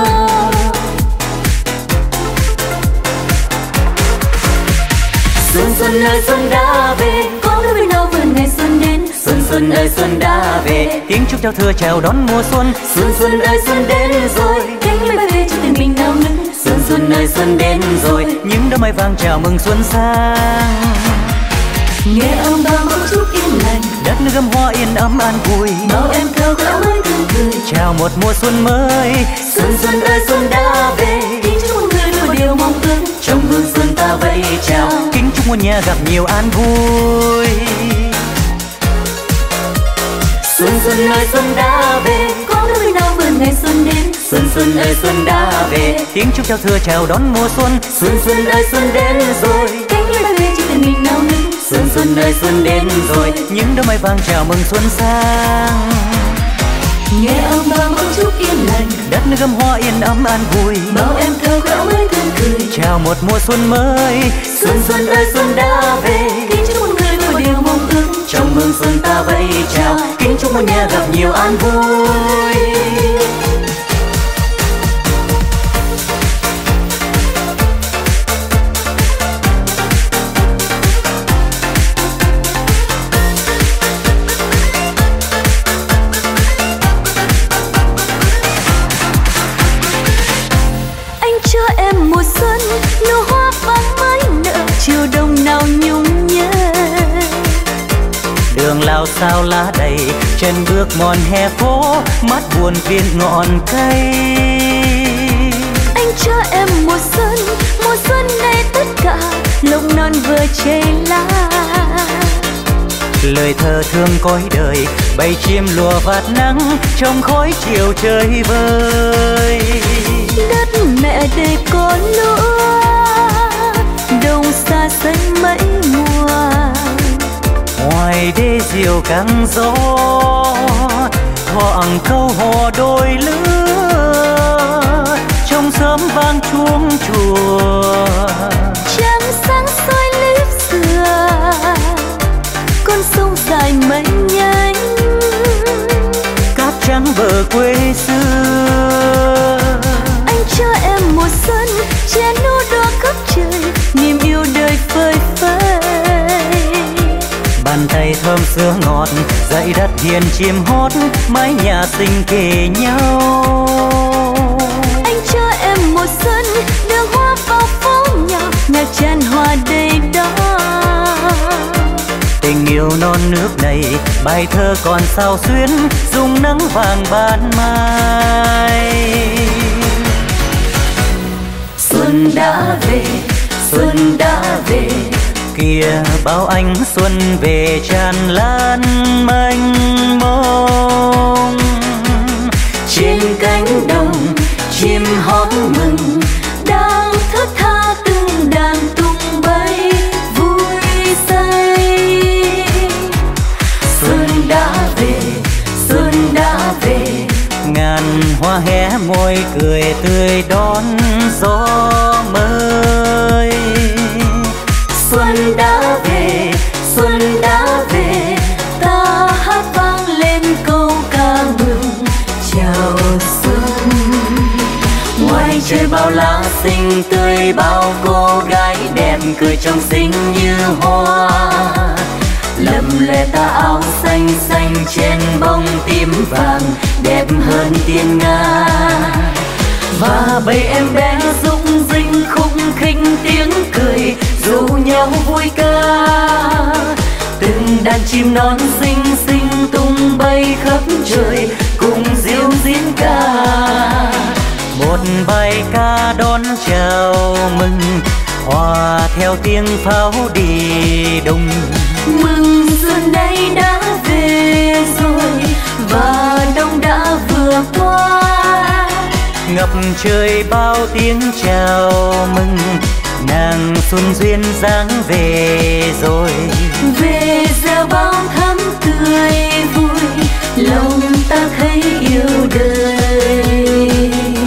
Xuân xuân ơi xuân đã về, có đôi bên đâu vườn ngày xuân đến. Xuân xuân ơi xuân đã về, tiếng chúc chào thưa chào đón mùa xuân. Xuân xuân ơi xuân đến rồi, cánh bay về cho tình mình nao nức. Xuân xuân ơi xuân đến rồi, những đám mây vàng chào mừng xuân sang. nghe âm bao mong chúc yên lành, đất nước gấm hoa yên ấm an vui. bao em thơ khẽ mới tươi cười, chào một mùa xuân mới. Xuân xuân ơi xuân đã về, kính chúc mọi người luôn điều mong ước. Trong hương xuân ta vẫy chào, kính chúc muôn nhà gặp nhiều an vui. Xuân xuân ơi xuân đã về, có đôi nào vườn ngày xuân đến. Xuân xuân ơi xuân đã về, tiếng chúc chào thưa chào đón mùa xuân. Xuân xuân ơi xuân đến rồi, cánh bay về cho tình mình nao nức. Xuân xuân ơi xuân đến rồi, những đám mây vàng chào mừng xuân sang. nghe âm bao mong chúc yên lành, đất nước gấm hoa yên ấm an vui. bao em thơ khẽ mới tươi cười, chào một mùa xuân mới. Xuân xuân ơi xuân đã về, kính chúc mọi người luôn điều mong ước. Trong mừng xuân ta vẫy chào, kính chúc muôn nhà gặp nhiều an vui. Anh cho em mùa xuân, nụ hoa vàng mãi nở, chiều đông nào nhung nhớ. Đường lao sao lá đầy, chân bước mòn hè phố, mắt buồn viên ngọn cây. Anh cho em mùa xuân này tất cả, lông non vừa chảy lá. Lời thơ thương cõi đời, bầy chim lùa vạt nắng trong khói chiều trời vơi. Đất mẹ đầy có lúa, đông xa xanh mấy mùa. Ngoài đê diều căng gió, thoảng câu hò đôi lứa, trong sớm vang chuông chùa. Trăng sáng soi líp xưa, con sông dài mấy nhánh. Cát trắng bờ quê xưa. Anh cho em mùa xuân, che nô đua khắp trời, niềm yêu đời phơi phới. Bàn tay thơm sữa ngọt, dãy đất hiền chim hót, mái nhà xinh kề nhau. Anh cho em mùa xuân, đường hoa vào phố nhỏ, nhạc tràn hòa đầy đó. Tình yêu non nước này, bài thơ còn sao xuyến, dùng nắng vàng ban mai. Xuân đã về, xuân đã về, kìa bao ánh xuân về tràn lan mênh mông. trên cánh đồng chim hót mừng, đang thướt tha từng đàn tung bay vui say. Xuân đã về, xuân đã về, ngàn hoa hé môi cười tươi đón gió mới. xuân đã về, xuân đã về, ta hát vang lên câu ca mừng chào xuân. Ngoài trời bao lá xinh tươi, bao cô gái đẹp cười trong xinh như hoa. Lầm lè ta áo xanh xanh trên bông tím vàng, đẹp hơn tiên nga. Và bầy em bé rung rinh khúc khích tiếng cười, rủ nhau vui ca. Từng đàn chim non xinh xinh tung bay khắp trời, cùng diêu diễn ca. Một bài ca đón chào mừng, hòa theo tiếng pháo đi đùng. Mừng xuân đây đã về rồi, và đông đã vừa qua. Ngập trời bao tiếng chào mừng, nàng xuân duyên dáng về rồi. Về gieo bao thắm tươi vui, lòng ta thấy yêu đời.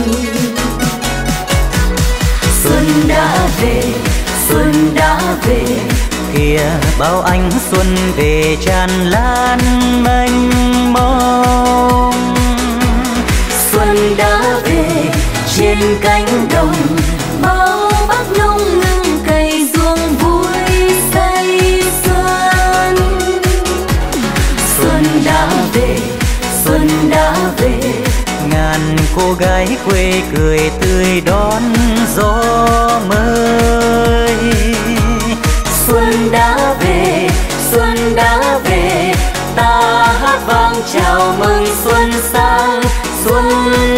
Xuân đã về, xuân đã về, Kìa bao ánh xuân về tràn lan mênh mông. xuân đã về, trên cánh đồng bao bác nông ngưng cày ruộng vui say xuân. Xuân đã về, xuân đã về, Ngàn cô gái quê cười tươi đón gió mới. xuân đã về, xuân đã về, ta hát vang chào mừng xuân sang, xuân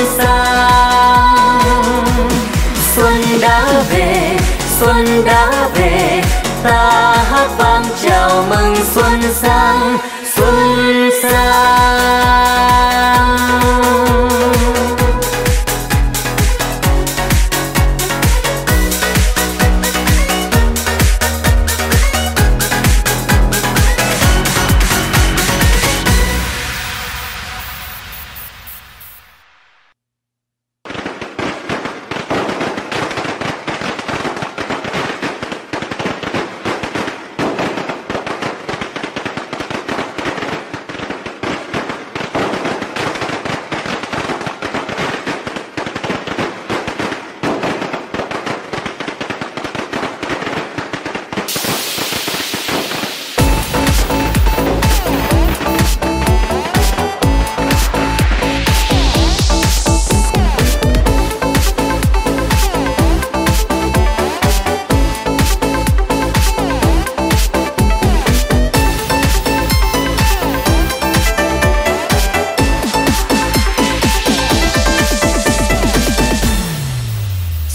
sang. Xuân đã về, xuân đã về, ta hát vang chào mừng xuân sang, xuân sang.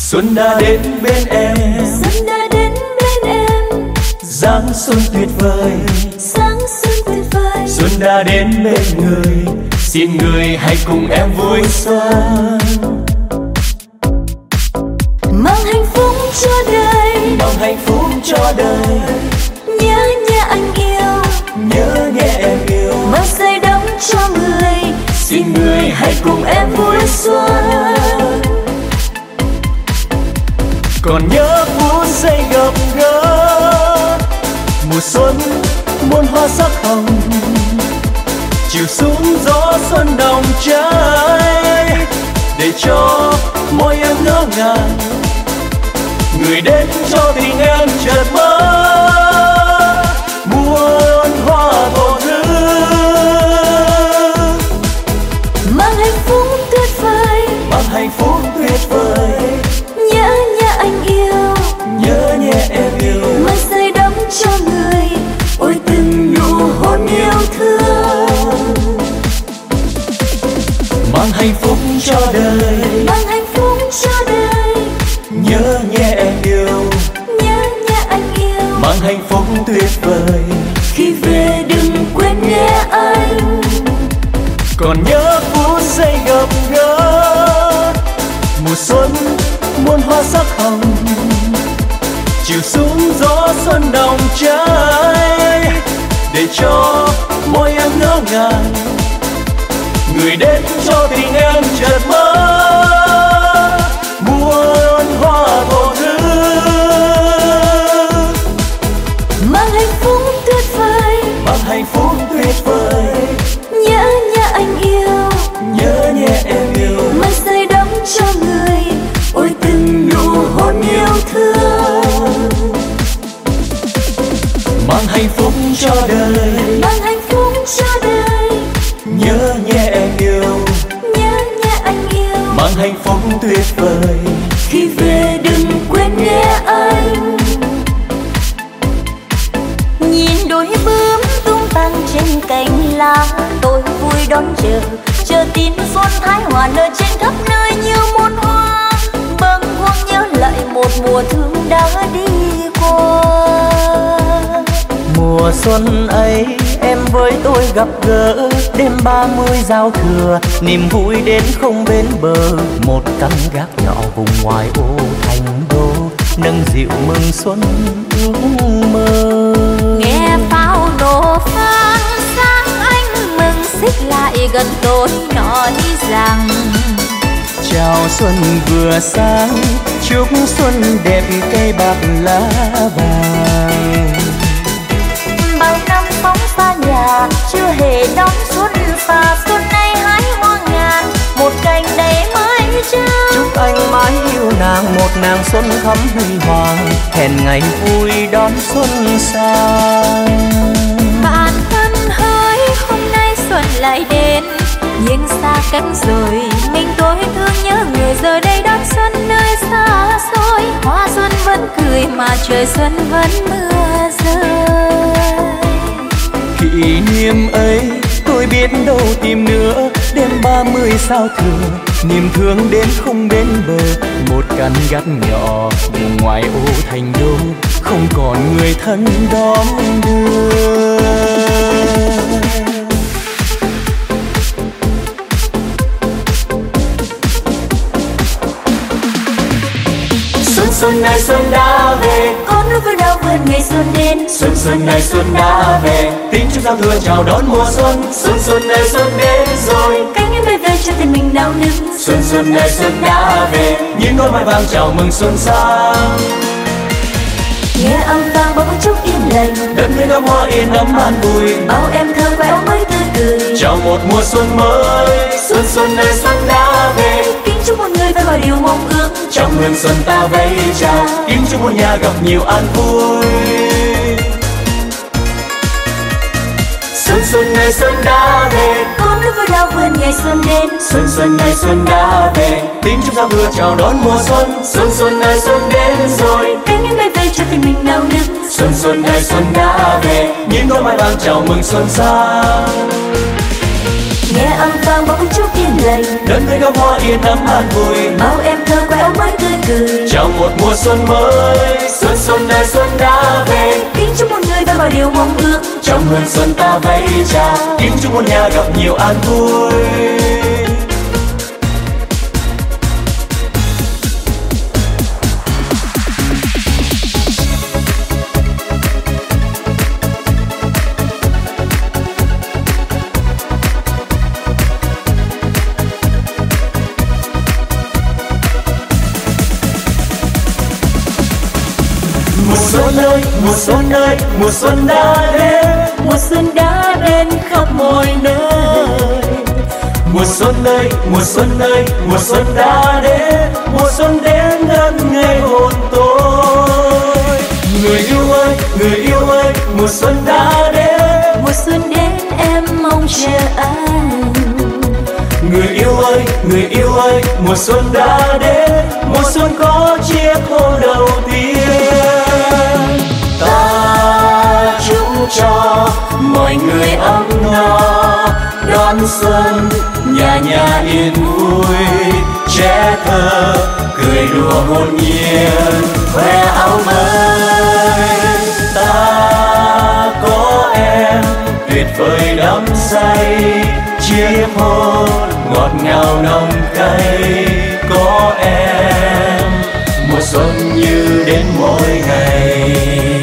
Xuân đã đến bên em, xuân đã đến bên em, giáng xuân tuyệt vời, sáng xuân tuyệt vời. xuân đã đến bên người, xin người hãy cùng em vui xuân. Mang hạnh phúc cho đời, Mang hạnh phúc cho đời, nhớ nhớ anh yêu, nhớ nhé em yêu. mang say đắm cho người, Xin người hãy cùng em vui xuân. Còn nhớ phút giây gặp gỡ, mùa xuân muôn hoa sắc hồng, chiều xuống gió xuân đồng trái, để cho môi em ngỡ ngàng, người đến cho tình em chợt mơ, muôn hoa thổ thứ. mang hạnh phúc tuyệt vời, Mang hạnh phúc tuyệt vời, nhớ nhớ anh yêu, nhớ nhé em yêu. mang say đắm cho người, ôi từng nụ hôn yêu thương. Mang hạnh phúc cho đời, Mang hạnh phúc cho đời, nhớ nhé em yêu. nhớ nhớ anh yêu, Mang hạnh phúc tuyệt vời, khi về đừng quên nhé anh. còn nhớ phút giây gặp gỡ, mùa xuân muôn hoa sắc hồng, chiều xuống gió xuân đồng trái, để cho môi em ngỡ ngàng, người đến cho tình em chợt mơ, muôn hoa thổ thứ. Mang hạnh phúc tuyệt vời, Mang hạnh phúc tuyệt vời, nhớ nhớ anh yêu, nhớ nhé em yêu. mang say đắm cho người, ôi từng nụ hôn yêu thương. Mang hạnh phúc cho đời, Mang hạnh phúc cho đời, nhớ nhé em yêu. nhớ nhớ anh yêu, Mang hạnh phúc tuyệt vời, khi về đừng quên nhé anh. Nhìn đôi bướm tung tăng trên cành lá, tôi vui đón chờ tin xuân thái hòa nở trên khắp nơi như muôn hoa, bâng khuâng nhớ lại một mùa thương đã đi qua. mùa xuân ấy em với tôi gặp gỡ, đêm 30 giao thừa niềm vui đến không bến bờ, một căn gác nhỏ vùng ngoài ô thành đô nâng dịu mừng xuân ước mơ. Nghe pháo nổ vang sáng anh mừng xích lại gần tôi nói rằng Chào xuân vừa sáng, chúc xuân đẹp cây bạc lá vàng. bao năm phóng xa nhà chưa hề đón xuân xa, xuân nay hái hoa ngàn một cành đầy mái trắng. Chúc anh mãi yêu nàng, một nàng xuân thắm huy hoàng, hẹn ngày vui đón xuân sang. Bạn thân hỡi hôm nay xuân lại đến, nhưng xa cách rồi mình tôi thương nhớ người giờ đây đón xuân nơi xa xôi. Hoa xuân vẫn cười mà trời xuân vẫn mưa rơi. Kỷ niệm ấy tôi biết đâu tìm nữa, đêm 30 giao thừa niềm thương đến không bến bờ, một căn gác nhỏ vùng ngoài ô thành đô không còn người thân đón đưa. Xuân này xuân đã về, Con núi với đau vườn ngày xuân đến. xuân này xuân đã về, tiếng chúc giao thừa chào đón mùa xuân. Xuân này xuân đến rồi, Cánh em bay về cho tình mình nao nức. xuân này xuân đã về, những ngôi mai vàng chào mừng xuân sang. Nghe âm vang bao chút yên lành, Đất nước ngắm hoa yên ấm an vui, bao em thơ quẹo mới tươi cười. chào một mùa xuân mới. Xuân này xuân đã về, Kính chúc mọi người phải vào điều mong ước. trong hương xuân ta vẫy chào, kính chúc muôn nhà gặp nhiều an vui. Xuân này xuân đã về, Con núi với đau vườn ngày xuân đến. xuân này xuân đã về, tiếng chúc giao thừa chào đón mùa xuân. Xuân này xuân đến rồi, Cánh em bay về cho tình mình nao nức. xuân này xuân đã về, những đôi mai vàng chào mừng xuân sang. Nghe âm vang bao chút yên lành, Đất nước ngắm hoa yên ấm an vui, bao em thơ quẹo mới tươi cười. mùa xuân mới, xuân xuân đời xuân đã về. Kính chúc một người và bao điều mong ước, trong hương xuân ta vẫy chào, kính chúc một nhà gặp nhiều an vui. Mùa xuân ơi, mùa xuân ơi, mùa xuân đã đến, mùa xuân đã đến khắp mọi nơi. mùa xuân ơi, mùa xuân ơi, mùa xuân đã đến, mùa xuân đến ngất ngây hồn tôi. Người yêu ơi, người yêu ơi, mùa xuân đã đến, Mùa xuân đến em mong chờ anh. người yêu ơi, người yêu ơi, mùa xuân đã đến, mùa xuân có chiếc hôn đầu tiên. Ta chúc cho mọi người ấm no đón xuân, nhà nhà yên vui, trẻ thơ cười đùa hồn nhiên, khoe áo mới. Ta có em tuyệt vời đắm say, chiếc hôn ngọt ngào nồng cay. Có em mùa xuân như đến mỗi ngày.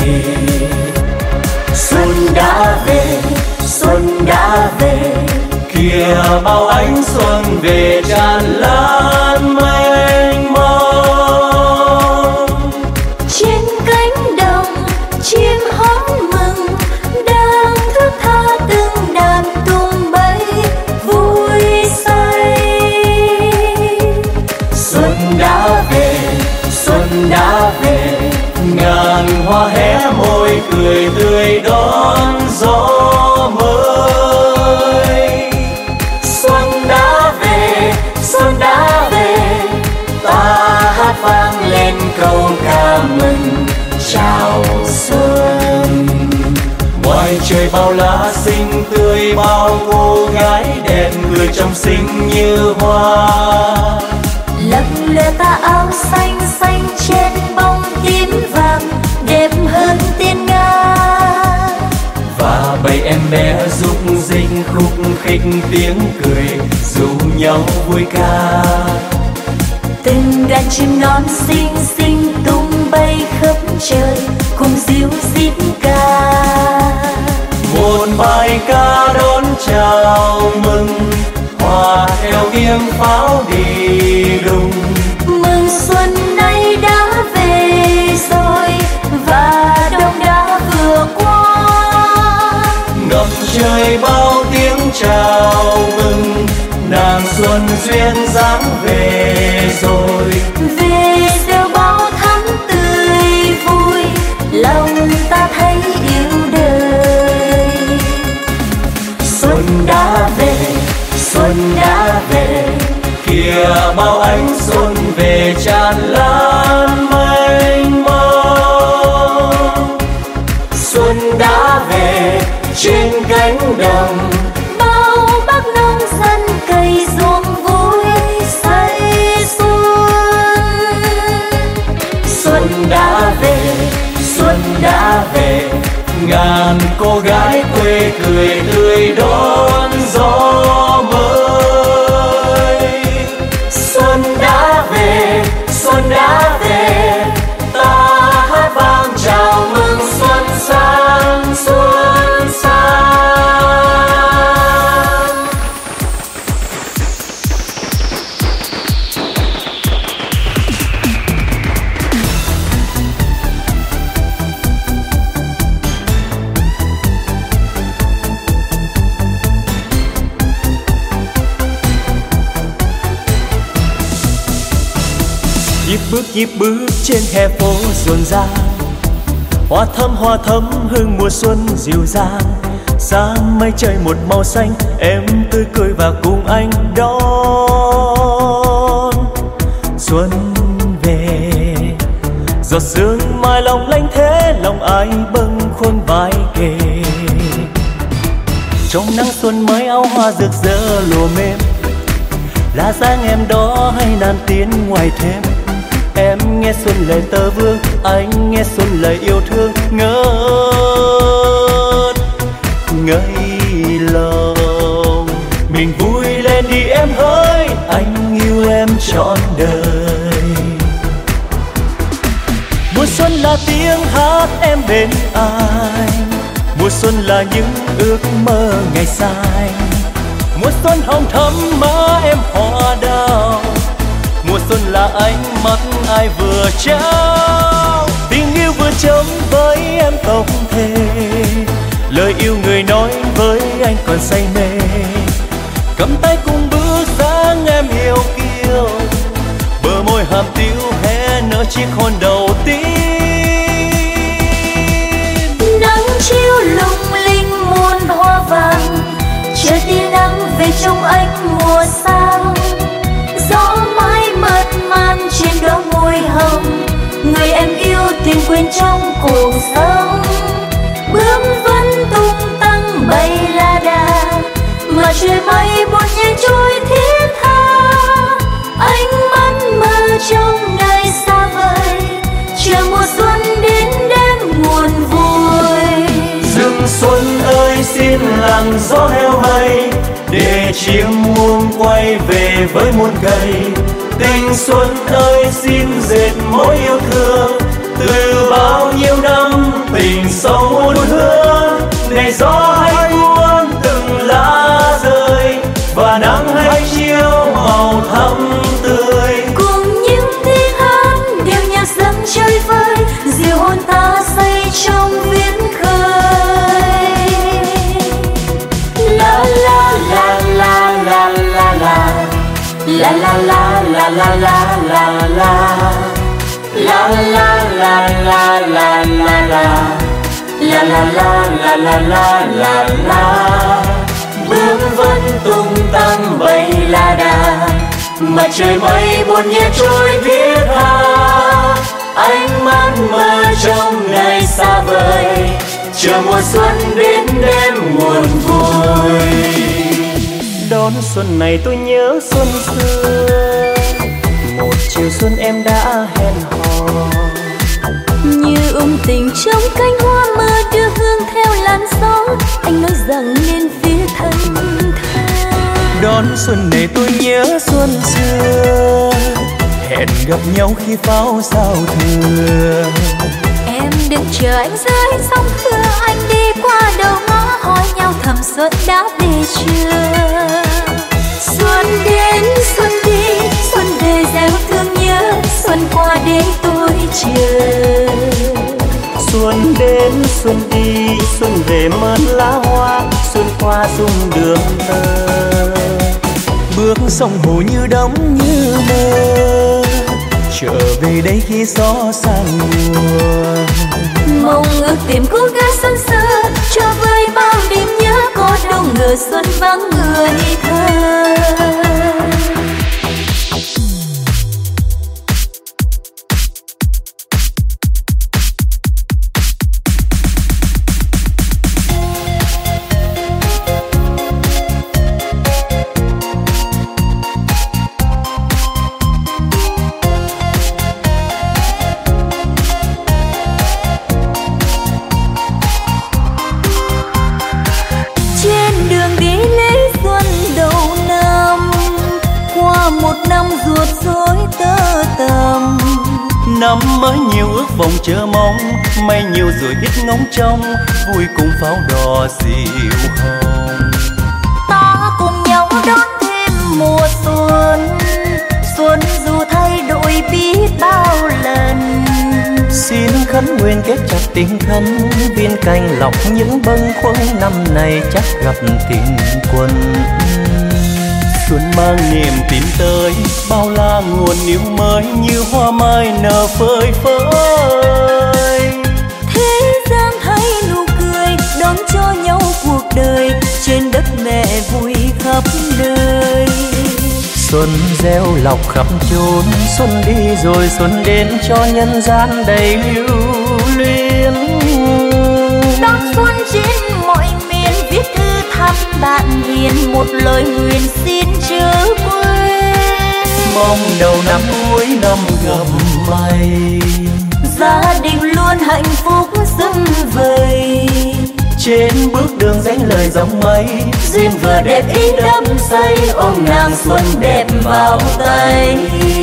Xuân đã về, xuân đã về, kìa bao ánh xuân về tràn lan mênh mông. Trên cánh đồng chim hót mừng, đang thức tha từng đàn tung bay vui say. Xuân đã về, xuân đã về, ngàn hoa hé môi cười tươi đón gió mới. Xuân đã về, xuân đã về, ta hát vang lên câu ca mừng chào xuân. Ngoài trời bao lá xinh tươi, bao cô gái đẹp cười trong xinh như hoa. Lấp lơ ta áo xanh xanh trên bông tím vàng, đẹp hơn tiên nga. Và bầy em bé rúc rích khúc khích tiếng cười rủ nhau vui ca. Từng đàn chim non xinh xinh tung bay khắp trời cùng ríu rít ca. Một bài ca đón chào mừng, hòa theo tiếng pháo đi đùng. Mừng xuân nay đã về rồi và đông đã vừa qua. Ngập trời bao tiếng chào mừng, nàng xuân duyên dáng về rồi. Về gieo bao thắm tươi vui, lòng ta thấy yêu đời. Xuân đã về, xuân đã về, kìa bao ánh xuân về tràn lan mênh mông. Xuân đã về trên cánh đồng, Bao bác nông dân cày ruộng vui say xuân. xuân đã về, xuân đã về, ngàn cô gái quê cười tươi đón gió mới. Xuân đã về, xuân đã về, ta hát vang chào mừng xuân sang, xuân sang. Nhịp bước trên hè phố rộn ràng, hoa thắm hương mùa xuân dịu dàng. Sáng mây trời một màu xanh, em tươi cười và cùng anh đón xuân về. Giọt sương mai long lanh thế, lòng ai bâng khuâng vai kề. Trong nắng xuân mới áo hoa rực rỡ lùa mềm, lá dáng em đó hay nàn tiếng ngoài thêm. Em nghe xuân lời tơ vương, anh nghe xuân lời yêu thương ngất ngây lòng. Mình vui lên đi em hỡi, anh yêu em trọn đời. Mùa xuân là tiếng hát em bên anh, mùa xuân là những ước mơ ngày xanh. Mùa xuân hồng thắm má em hoa đào, mùa xuân là ánh mắt ai vừa trao. Tình yêu vừa chấm với em không thể, lời yêu người nói với anh còn say mê. Cầm tay cùng bước sáng em yêu kiêu, bờ môi hàm tiếu hé nở chiếc hôn đầu tiên. Nắng chiếu lung linh muôn hoa vàng, trời tia nắng về trong ánh mùa sang. Gió mãi mượt man trên đôi môi hồng, người em yêu tìm quên trong cuộc sống. Bướm vẫn tung tăng bay la đà, mà trời mây buồn nhẹ trôi thiết tha. Ánh mắt mơ trong ngày xa vời, chờ mùa xuân đến đêm nguồn vui. Rừng xuân ơi xin lặng gió heo hay, để chim muôn quay về với muôn cây. Tình xuân ơi xin dệt mối yêu thương, từ bao nhiêu năm tình sâu muôn hương. Này gió hãy cuốn từng lá rơi, và nắng hãy chiếu màu thắm tươi. Cùng những tiếng hát điệu nhạc dâng chơi vơi, dịu hồn ta say trong viễn khơi. La la la la la la la, la la la la la la la la, la la la la la la la, la la la la la la la la. Bướm vẫn tung tăng bay la đà, mà trời mây buồn nhẹ trôi thiết tha. Ánh mắt mơ trong ngày xa vời, chờ mùa xuân đến đêm nguồn vui. Đón xuân này tôi nhớ xuân xưa, một chiều xuân em đã hẹn hò. Như tình trong cánh hoa mơ đưa hương theo làn gió, anh nói rằng nên phía thân tha. Đón xuân này tôi nhớ xuân xưa, hẹn gặp nhau khi pháo giao thừa. Em đừng chờ anh dưới sóng thưa, anh đi qua đầu ngõ hỏi nhau thầm xuân đã về chưa. Xuân đến xuân đi, xuân về gieo thương nhớ, xuân qua để tôi chờ. Xuân đến xuân đi, xuân về mơn lá hoa, xuân qua dung đường tơ. Bước sông hồ như đắm như mơ, trở về đây khi gió sang mùa. Mong ước tìm cô gái xuân xưa, cho vơi bao đêm nhớ, có đâu ngờ xuân vắng người thơ. Năm mới nhiều ước vọng chờ mong, mây nhiều rồi ít ngóng trông, vui cùng pháo đỏ dịu hồng. Ta cùng nhau đón thêm mùa xuân, xuân dù thay đổi biết bao lần. Xin khấn nguyện kết chặt tình thân, viên cành lọc những bâng khuâng, năm này chắc gặp tình quân. Xuân mang niềm tin tới, bao la nguồn yêu mới như hoa mai nở phơi phới. Thế gian thấy nụ cười, đón cho nhau cuộc đời, trên đất mẹ vui khắp nơi. Xuân gieo lọc khắp chốn, xuân đi rồi xuân đến cho nhân gian đầy lưu luyến. Đón xuân trên mọi miền, viết thư thăm bạn hiền, một lời nguyện xin chớ quên. Mong đầu năm cuối năm gặp vầy. Gia đình luôn hạnh phúc sum vầy. Trên bước đường dánh lời dòng mây, duyên vừa đẹp ý đắm say, ôm nàng xuân đẹp vào tay.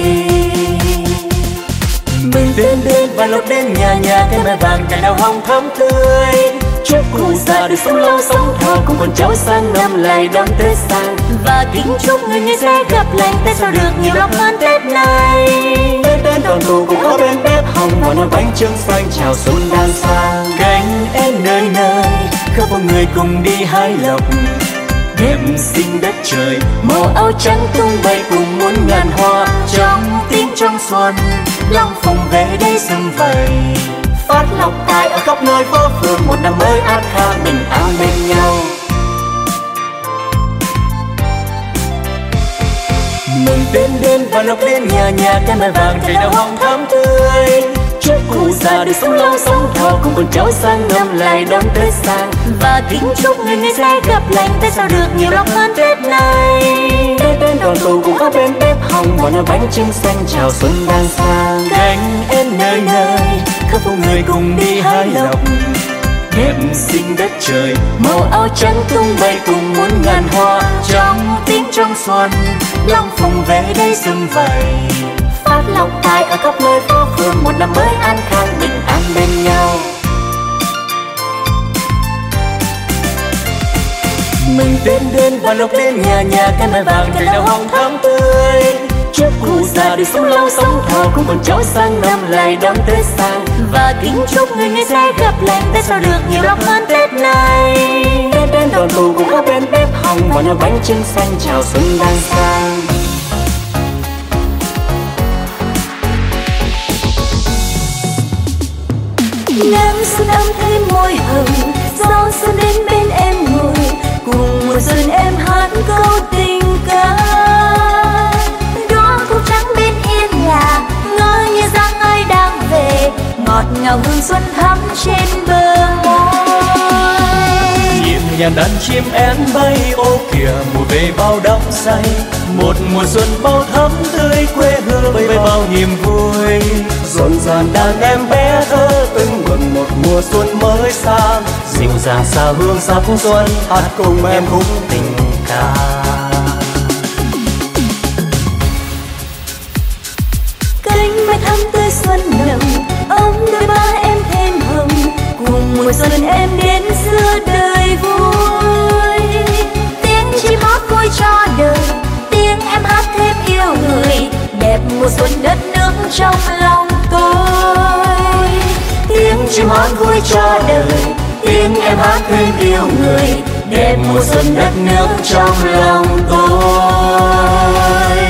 Mừng Tết đến và lúc đến nhà cây mai vàng cành đào hồng thắm tươi. Chúc cụ già được sống lâu sống thọ, cùng con cháu sang năm lại đón Tết sang. Và kính chúc người sẽ gặp lành, Tết sau được nhiều lắm hơn Tết này. Tết đến đoàn tụ cùng có bên bếp hồng và nồi bánh trưng xanh chào xuân đang sang. Cánh én nơi nơi khắp mọi người cùng đi hái lộc, đẹp xinh đất trời màu áo trắng tung bay cùng muôn ngàn hoa. Trong tiếng trong xuân long phụng về đây sum vầy. phát lộc tài ở khắp nơi phố phường, một năm mới an khang bình an bên nhau. Mừng Tết đến và lúc đến nhà cây mai vàng cây đào hồng thắm tươi. Chúc cụ già được sống lâu sống thọ, cùng con cháu sang năm lại đón Tết sang. Và kính chúc người sẽ gặp lành, Tết sau được nhiều lắm hơn Tết này. Tết đến đoàn tụ cùng có bên bếp hồng và nồi bánh trưng xanh chào xuân đang sang. Cánh én nơi nơi khắp mọi người cùng đi hái lộc, đẹp xinh đất trời màu áo trắng tung bay cùng muôn ngàn hoa. Trong tiếng trong xuân long phụng về đây sum vầy. phát lộc tài ở khắp nơi phố phường, một năm mới an khang bình an bên nhau. Mừng Tết đến và lúc đến nhà cây mai vàng cây đào hồng thắm tươi. Chúc cụ già được sống lâu sống thọ, cùng con cháu sang năm lại đón Tết sang. Và kính chúc người sẽ gặp lành, Tết sau được nhiều lắm hơn Tết này. Tết đến đoàn tụ cùng có bên bếp hồng và nồi bánh trưng xanh chào xuân đang sang. Nắng xuân ấm thêm môi hồng, gió xuân đến bên em ngồi, cùng mùa xuân em hát câu tình ca. Đóa cúc trắng bên yên nhà, ngỡ như dáng ai đang về, ngọt ngào hương xuân thắm trên bờ môi. Nhịp nhàng đàn chim én bay ô kìa, mùa về bao đắm say, một mùa xuân bao thắm tươi quê hương với bao niềm vui. Rộn ràng đàn em bé thơ tưng bừng một mùa xuân mới sang, dịu dàng xa hương sắc xuân hát cùng em khúc tình ca. Cánh mai thắm tươi xuân nồng, ấm đôi ba em thêm hồng, cùng mùa xuân em đến giữa đời vui. Tiếng chim hót vui cho đời, tiếng em hát thêm yêu người, đẹp mùa xuân đất nước trong lòng tôi. Tiếng chim hót vui cho đời, tiếng em hát thêm yêu người, đẹp mùa xuân đất nước trong lòng tôi.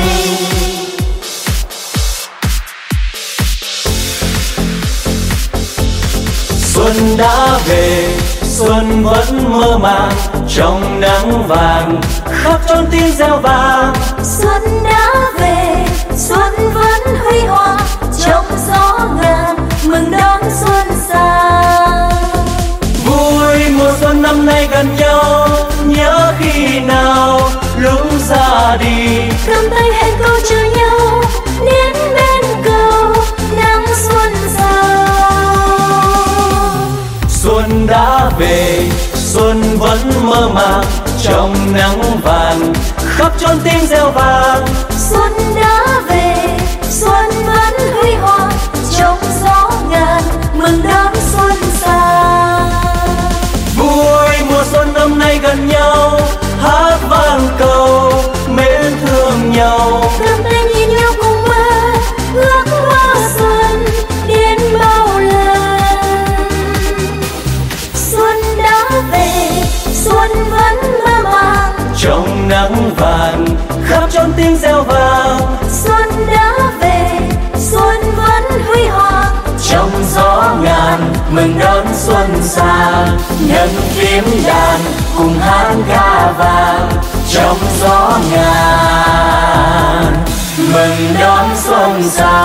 Xuân đã về, xuân vẫn mơ màng trong nắng vàng, khắp chốn tiếng reo vang. Xuân đã về, xuân vẫn huy hoàng trong gió ngàn, mừng đón xuân sang. Vui mùa xuân năm nay gần nhau, nhớ khi nào lúc ra đi. Cầm tay hẹn câu chờ nhau, đến bên cầu nắng xuân sang. Xuân đã về, xuân vẫn mơ màng trong nắng vàng, khắp chốn tiếng reo vang. Xuân đã về, xuân vẫn huy hoàng trong gió ngàn, mừng đón xuân sang. Vui mùa xuân năm nay gần nhau, hát vang câu mến thương nhau. Cầm tay nhìn nhau cùng mơ, ước hoa xuân đến bao lần. Xuân đã về, xuân vẫn mơ màng Trong nắng vàng, khắp chốn tiếng reo vang. Xuân đã về, xuân vẫn huy hoàng Trong gió ngàn, mừng đón xuân sang. Nhân kiếm đàn cùng hát ca vang. Trong gió ngàn, mừng đón xuân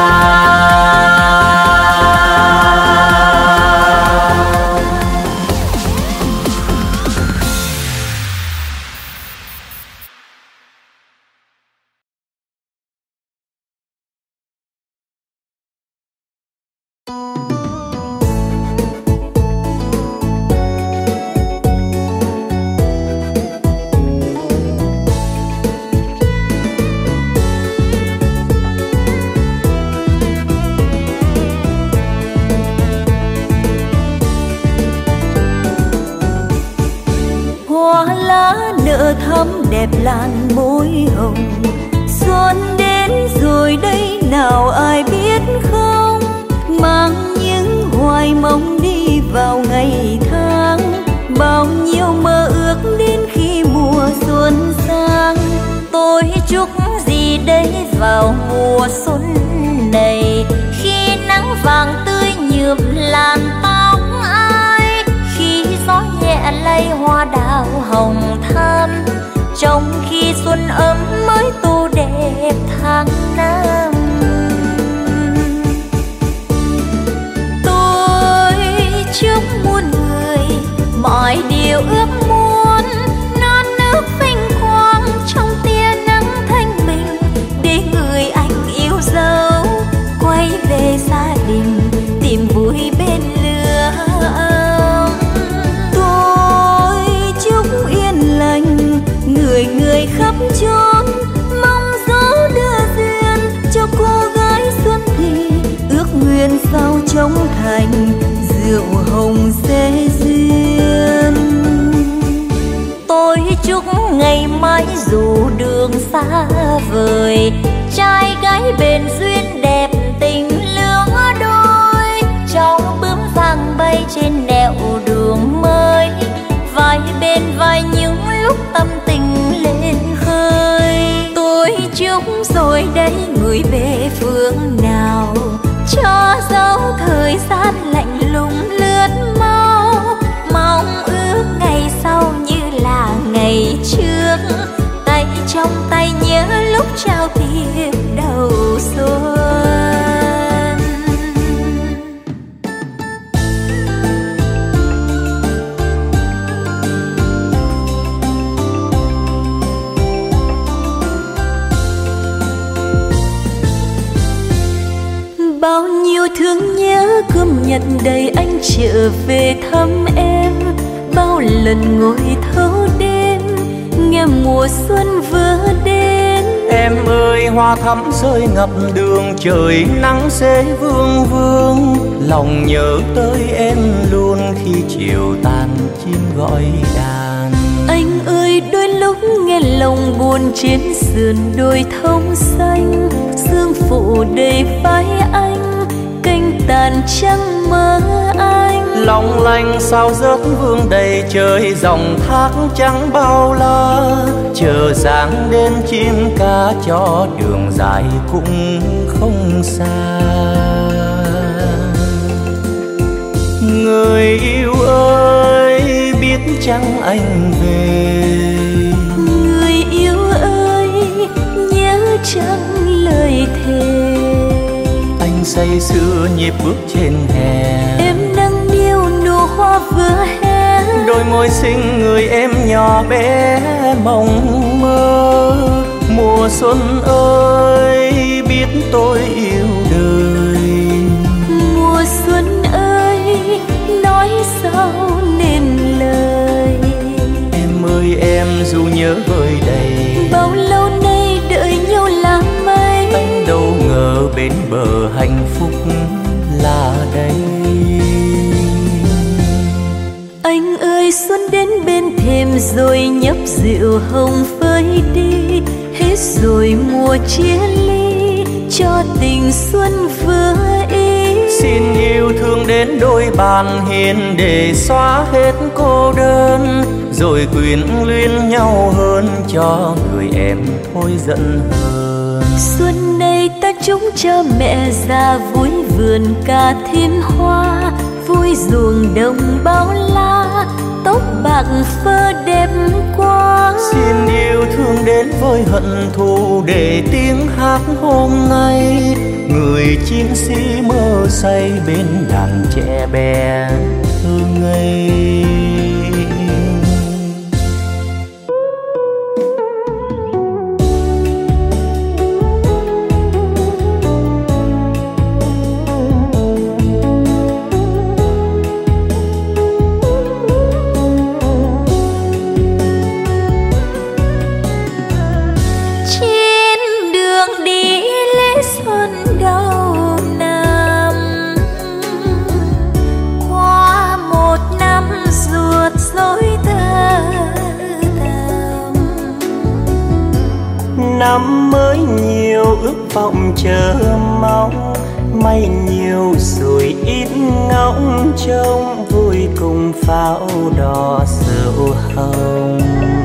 sang. nở thắm đẹp làn môi hồng. Xuân đến rồi đây nào ai biết không, mang những hoài mong đi vào ngày tháng. Bao nhiêu mơ ước đến khi mùa xuân sang. Tôi chúc gì đấy vào mùa xuân này, khi nắng vàng tươi nhuộm làn tóc ai, khi gió nhẹ lay hoa đào hồng thắm, trong khi xuân ấm mới tô đẹp tháng năm. Tôi chúc muôn người mọi điều ước muốn, non nước vinh quang trong tia nắng thanh bình, để người anh yêu dấu quay về gia đình tìm vui bên lửa ấm. Tôi chúc yên lành người người khắp chốn, mong gió đưa duyên cho cô gái xuân thì ước nguyện sao trong thành rượu hồng sẽ duyên. Tôi chúc ngày mai dù đường xa vời, trai gái bền duyên đẹp tình lứa đôi, cháu bướm vàng bay trên nẻo đường mới, vai bên vai những lúc tâm tình lên khơi. Tôi chúc rồi đấy người về phương nào, cho dấu thời gian lạnh lùng lướt mau, mong ước ngày sau như là ngày trước, tay trong tay nhớ lúc trao tiếp đầu xuân. Bao nhiêu thương nhớ cơm nhật đầy anh trở về thăm em, bao lần ngồi thâu đêm nghe mùa xuân vừa đến. Em ơi hoa thắm rơi ngập đường, trời nắng sẽ vương vương, lòng nhớ tới em luôn khi chiều tàn chim gọi đàn. Anh ơi đôi lúc nghe lòng buồn trên sườn đồi thông xanh, sương phủ đầy vai anh, cánh tàn trăng mơ anh. Long lanh sao giấc vương đầy trời, dòng thác trắng bao la, chờ sáng đến chim ca cho đường dài cũng không xa. Người yêu ơi biết chăng anh về, người yêu ơi nhớ chăng lời thề. Anh say sưa nhịp bước trên hè, em nâng niu nụ hoa vừa hé, đôi môi xinh người em nhỏ bé mộng mơ. Mùa xuân ơi biết tôi yêu đời, mùa xuân ơi nói sao nên lời. Em ơi em dù nhớ vơi đầy, bao lâu nay đợi nhau là mây, anh đâu ngờ bên bờ hạnh phúc là đây. Anh ơi xuân đến bên thềm rồi nhấp rượu hồng phơi đi, hết rồi mùa chia ly cho tình xuân vừa ý. Xin yêu thương đến đôi bàn hiền để xóa hết cô đơn, rồi quyến luyến nhau hơn cho người em thôi giận hờn. Xuân này ta chúc cho mẹ già vui vườn cà thêm hoa, vui ruộng đồng bao la, tóc bạc phơ đẹp quá. Xin yêu thương đến với hận thù để tiếng hát hôm nay, người chiến sĩ mơ say bên đàn trẻ bè thơ ngây. Qua một năm rồi năm mới nhiều ước vọng chờ mong, may nhiều rồi ít ngóng trông, vui cùng pháo đỏ rượu hồng.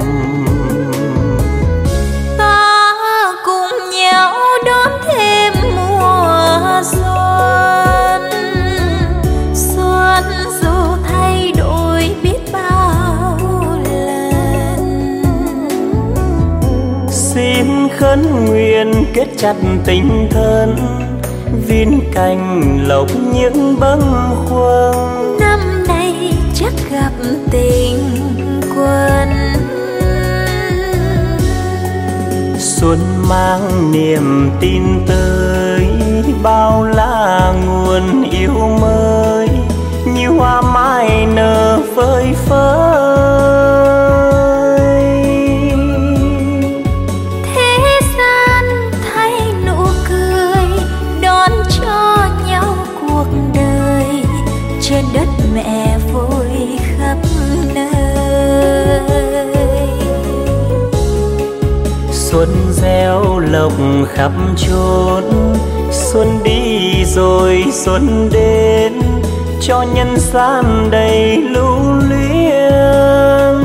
Ta cùng nhau đón thêm mùa xuân, xuân dù thay đổi biết bao lần. Xin khấn nguyện kết chặt tình thân, viên cành lộc những bâng khuâng. Năm nay chắc gặp tình quân, xuân mang niềm tin tới, bao la nguồn yêu mới, như hoa mai nở phơi phới. thế gian thay nụ cười, đón cho nhau cuộc đời, trên đất mẹ vui khắp nơi. Xuân gieo lộc khắp chốn, xuân đi rồi xuân đến, cho nhân gian đầy lưu luyến.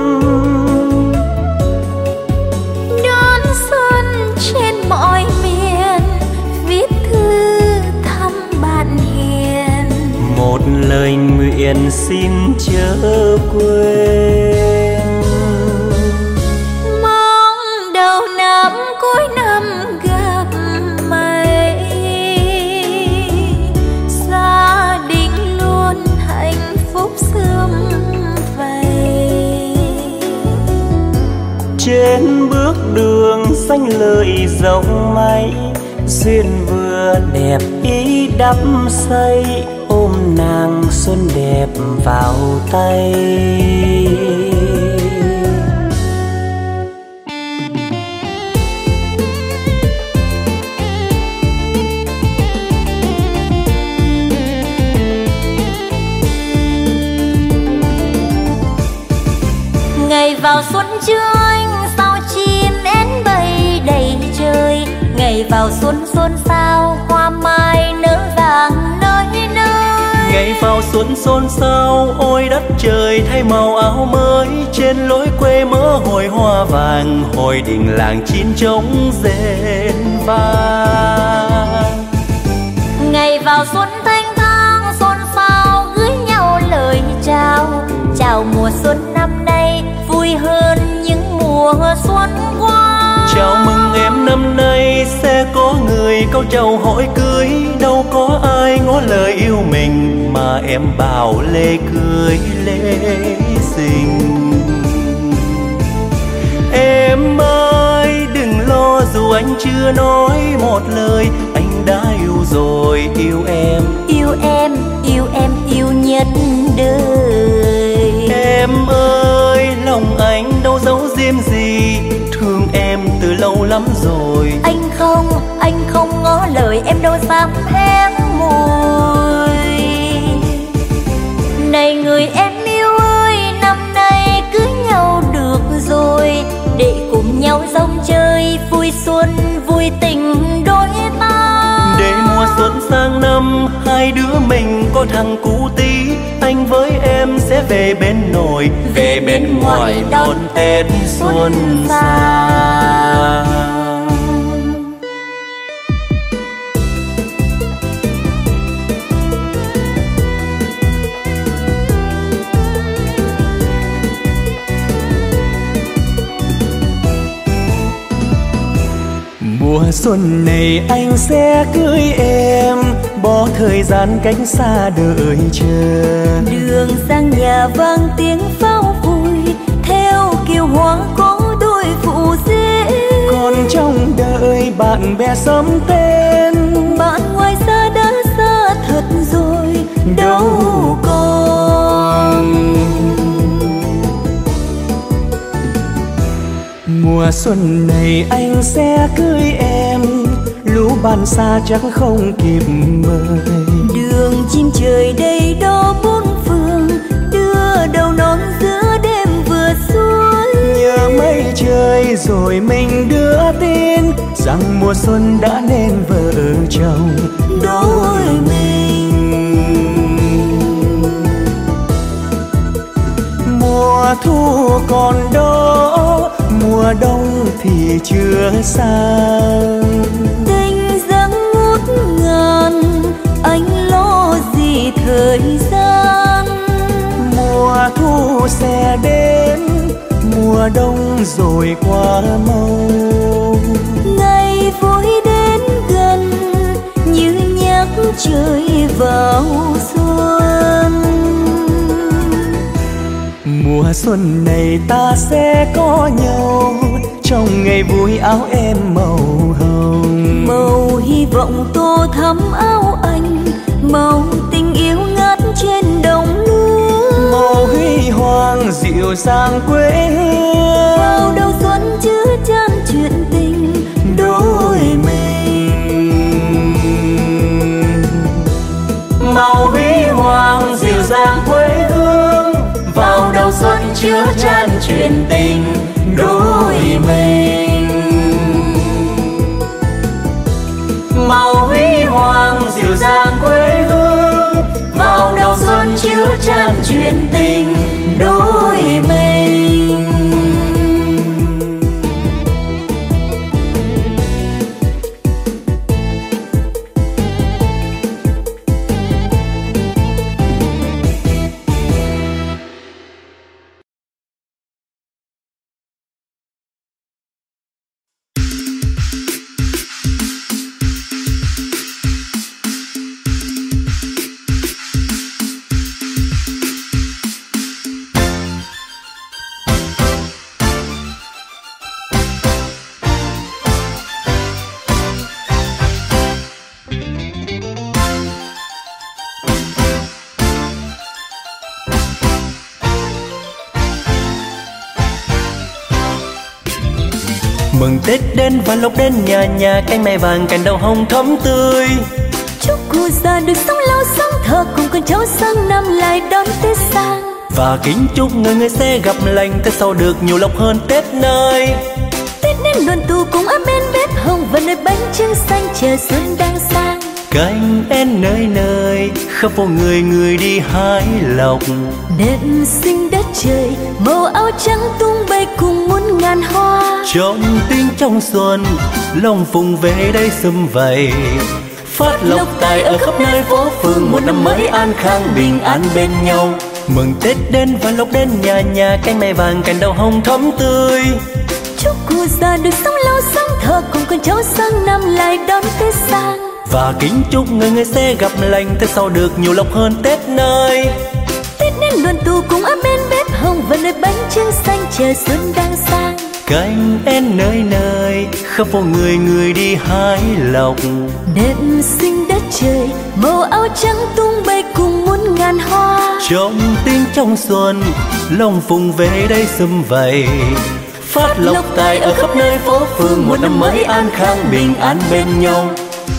Đón xuân trên mọi miền, viết thư thăm bạn hiền, một lời nguyện xin chớ quên. mong đầu năm cuối năm gặp mày, gia đình luôn hạnh phúc sum vầy. Trên bước đường xanh lợi rộng mây, duyên vừa đẹp ý đắm say, ôm nàng xuân đẹp vào tay. Ngày vào xuân trương sao chim én bay đầy trời, ngày vào xuân xuân sao hoa mai nở vàng nơi nơi. Ngày vào xuân xôn xao, ôi đất trời thay màu áo mới, trên lối quê mơ hồi hoa vàng, hồi đình làng chín trống rền vang. Ngày vào xuân thanh thang xôn xao, gửi nhau lời chào, chào mùa xuân năm nay vui hơn những mùa xuân qua. Chào mừng em năm nay sẽ có người câu chầu hỏi cưới, đâu có ai ngỏ lời yêu mình mà em bảo lễ cưới lễ sinh. Em ơi đừng lo dù anh chưa nói một lời, anh đã yêu rồi yêu em. Yêu em, yêu em, yêu nhất đời. Em ơi lòng anh đâu giấu giếm gì, thương em từ lâu lắm rồi. Anh không ngỏ lời em đâu dám hé môi. Này người em yêu ơi, năm nay cưới nhau được rồi, để cùng nhau rong chơi vui xuân vui tình đôi ta. Để mùa xuân sang năm hai đứa mình có thằng cú tí, anh với em sẽ về bên nội, về bên ngoài đón Tết xuân sang. Mùa xuân này anh sẽ cưới em, bỏ thời gian cách xa đợi chờ. Đường sang nhà vang tiếng pháo vui, theo kiều hoa có đôi phụ rể. Còn trong đời bạn bè sớm tên, bạn ngoài xa đã xa thật rồi, đâu còn. Mùa xuân này anh sẽ cưới em, lũ bạn xa chắc không kịp mời. Đường chim trời đầy đó bốn phương, đưa đầu non giữa đêm vừa xuôi. Nhớ mây trời rồi mình đưa tin, mùa xuân đã nên vợ chồng đôi mình. Mùa thu còn đó, mùa đông thì chưa sang. Tình giấc ngút ngàn, anh lo gì thời gian. Mùa thu sẽ đến, mùa đông rồi qua mau. Ngày vui đến gần như nhắc trời vào xuân. Mùa xuân này ta sẽ có nhau, trong ngày vui áo em màu hồng. Màu hy vọng tô thắm áo anh, màu tình yêu ngát trên đồng lúa. Màu huy hoàng dịu dàng quê hương, vào đầu xuân chứa chan chuyện tình đôi mình. Màu huy hoàng dịu dàng quê hương, vào đầu xuân chứa chan chuyện tình đôi mình. Màu huy hoàng dịu dàng quê hương, vào đầu xuân chứa chan chuyện tình đôi mình. Mừng Tết đến và lộc đến nhà nhà, cánh mai vàng cành đào hồng thắm tươi. Chúc cụ già được sống lâu sống thọ, cùng con cháu sang năm lại đón Tết sang. Và kính chúc người người sẽ gặp lành, Tết sau được nhiều lộc hơn Tết nay. Tết đến đoàn tụ cùng ấm bên bếp hồng, và nơi bánh trưng xanh chờ xuân đang sang. Cánh én nơi nơi, khắp phố người người đi hái lộc. Đẹp xinh đất trời, màu áo trắng tung bay cùng muôn ngàn hoa. Trong tiếng trong xuân, lòng phùng về đây sum vầy. Phát lộc tài ở khắp nơi phố phường, một năm mới an khang bình an bên nhau. Mừng Tết đến và lộc đến nhà nhà, cánh mai vàng cành đào hồng thắm tươi. Chúc cụ già được sống lâu sống thọ, cùng con cháu sang năm lại đón Tết sang. Và kính chúc người người sẽ gặp lành, Tết sau được nhiều lộc hơn Tết nay. Tết đến đoàn tụ cùng ấm bên bếp hồng, và nơi bánh trưng xanh chờ xuân đang sang. Cánh én nơi nơi, khắp phố người người đi hái lộc. Đẹp xinh đất trời, màu áo trắng tung bay cùng muôn ngàn hoa. Trong tiếng trong xuân, lòng phùng về đây sum vầy. Phát lộc tài ở khắp nơi phố phường, một năm mới an khang bình an bên nhau.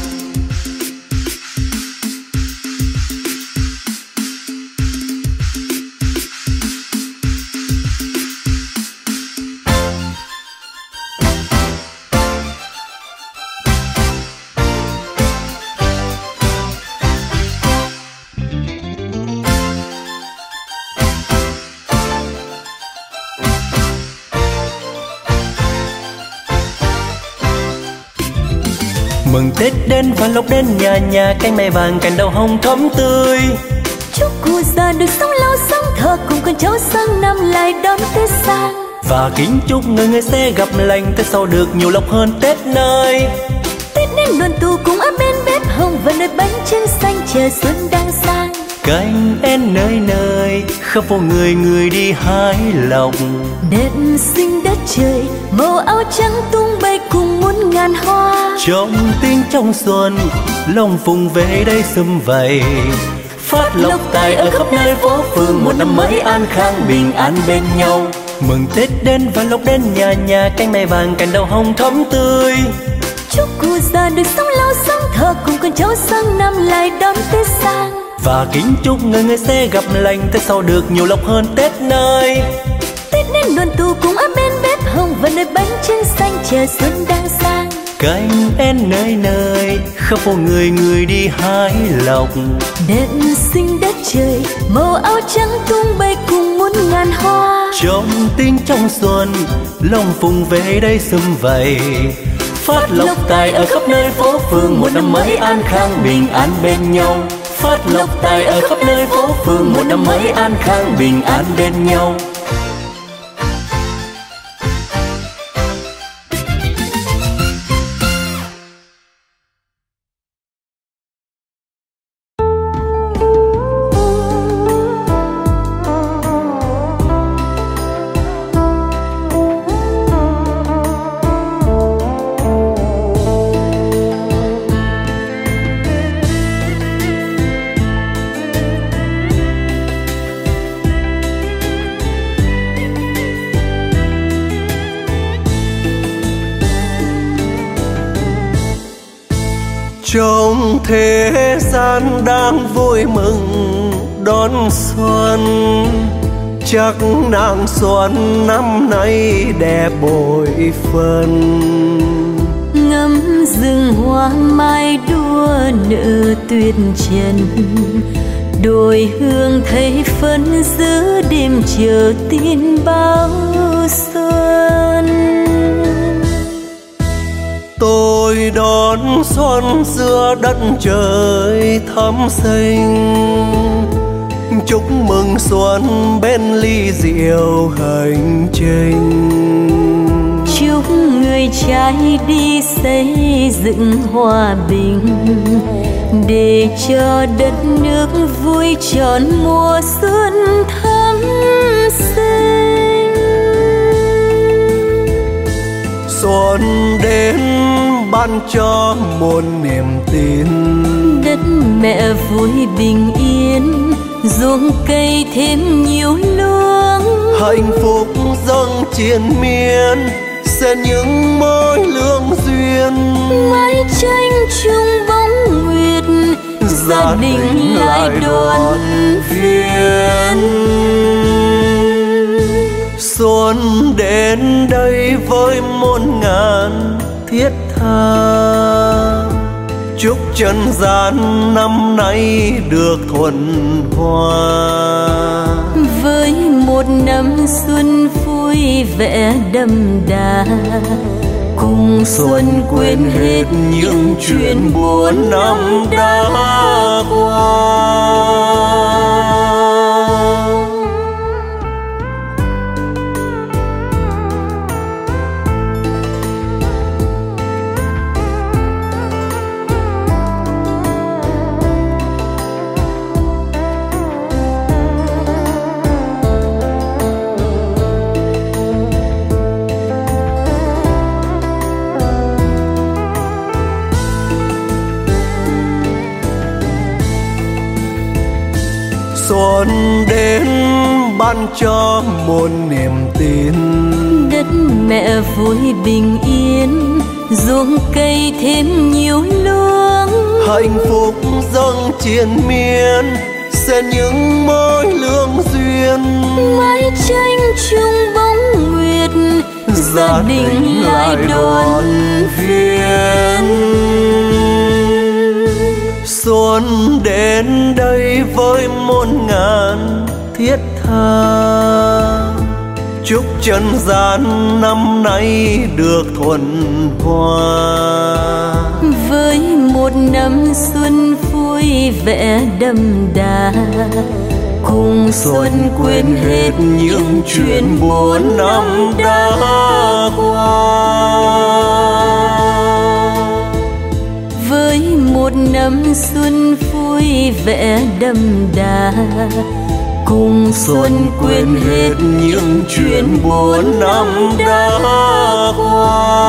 Mừng Tết đến và lộc đến nhà nhà, cánh mai vàng cành đào hồng thắm tươi. Chúc cụ già được sống lâu sống thọ, cùng con cháu sang năm lại đón Tết sang. Và kính chúc người người sẽ gặp lành, Tết sau được nhiều lộc hơn Tết nay. Tết đến đoàn tụ cùng ấm bên bếp hồng, và nơi bánh trưng xanh chờ xuân đang sang. Cánh én nơi nơi, khắp phố người người đi hái lộc. Đẹp xinh đất trời, màu áo trắng tung bay cùng muôn ngàn hoa. Trong tiếng trong xuân, lòng phùng về đây sum vầy. Phát lộc tài ở khắp nơi phố phường, một năm mới an khang bình an bên nhau. Mừng Tết đến và lộc đến nhà nhà, cánh mai vàng cành đào hồng thắm tươi. Chúc cụ già được sống lâu sống thọ, cùng con cháu sang năm lại đón Tết sang. Và kính chúc người người sẽ gặp lành, Tết sau được nhiều lộc hơn Tết nay. Tết đến đoàn tụ cùng ấm bên bếp hồng, và nơi bánh trưng xanh chờ xuân đang sang. cánh én nơi nơi khắp phố người người đi hái lộc. Đèn xinh đất trời màu áo trắng tung bay cùng muôn ngàn hoa. Trong tiếng trong xuân lòng phùng về đây sum vầy, phát lộc tài ở khắp nơi phố phường, một năm mới an khang bình an bên nhau. Phát lộc tài ở khắp nơi phố phường, một năm mới an khang bình an bên nhau. Trong thế gian đang vui mừng đón xuân, chắc nàng xuân năm nay đẹp bội phần. Ngắm rừng hoa mai đua nở tuyệt trần, đồi hương thấy phấn giữa đêm chờ tin báo xuân. Tôi đón xuân giữa đất trời thắm xinh, chúc mừng xuân bên ly rượu hành trình. Chúc người trai đi xây dựng hòa bình, để cho đất nước vui trọn mùa xuân thắm xinh. Xuân đến ban cho muôn niềm tin, đất mẹ vui bình yên, ruộng cây thêm nhiều luống. hạnh phúc dâng triền miên, xen những mối lương duyên. Mái tranh chung bóng nguyệt, gia đình lại đoàn viên. Xuân đến đây với muôn ngàn thiết tha, chúc trần gian năm nay được thuần hoa. Với một năm xuân vui vẻ đậm đà, cùng xuân quên hết những chuyện buồn năm đã qua. Xuân đến ban cho muôn niềm tin, đất mẹ vui bình yên, ruộng cây thêm nhiều luống. hạnh phúc dâng triền miên, xen những mối lương duyên. Mái tranh chung bóng nguyệt, gia đình lại đoàn viên. Xuân đến đây với muôn ngàn thiết tha, chúc trần gian năm nay được thuần hoa. Với một năm xuân vui vẻ đậm đà, cùng xuân quên hết những chuyện buồn năm đã qua. Với một năm xuân vui vẻ đậm đà, cùng xuân quên hết những chuyện buồn năm đã qua.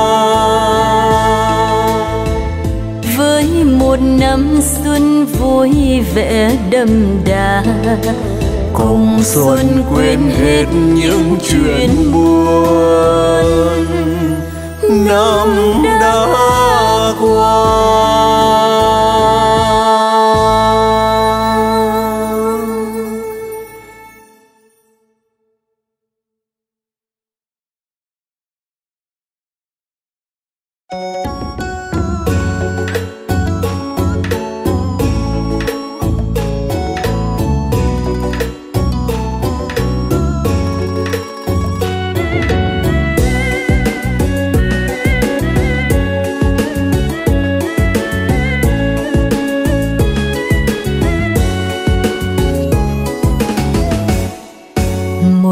Với một năm xuân vui vẻ đậm đà, cùng xuân quên hết những chuyện buồn năm đã qua.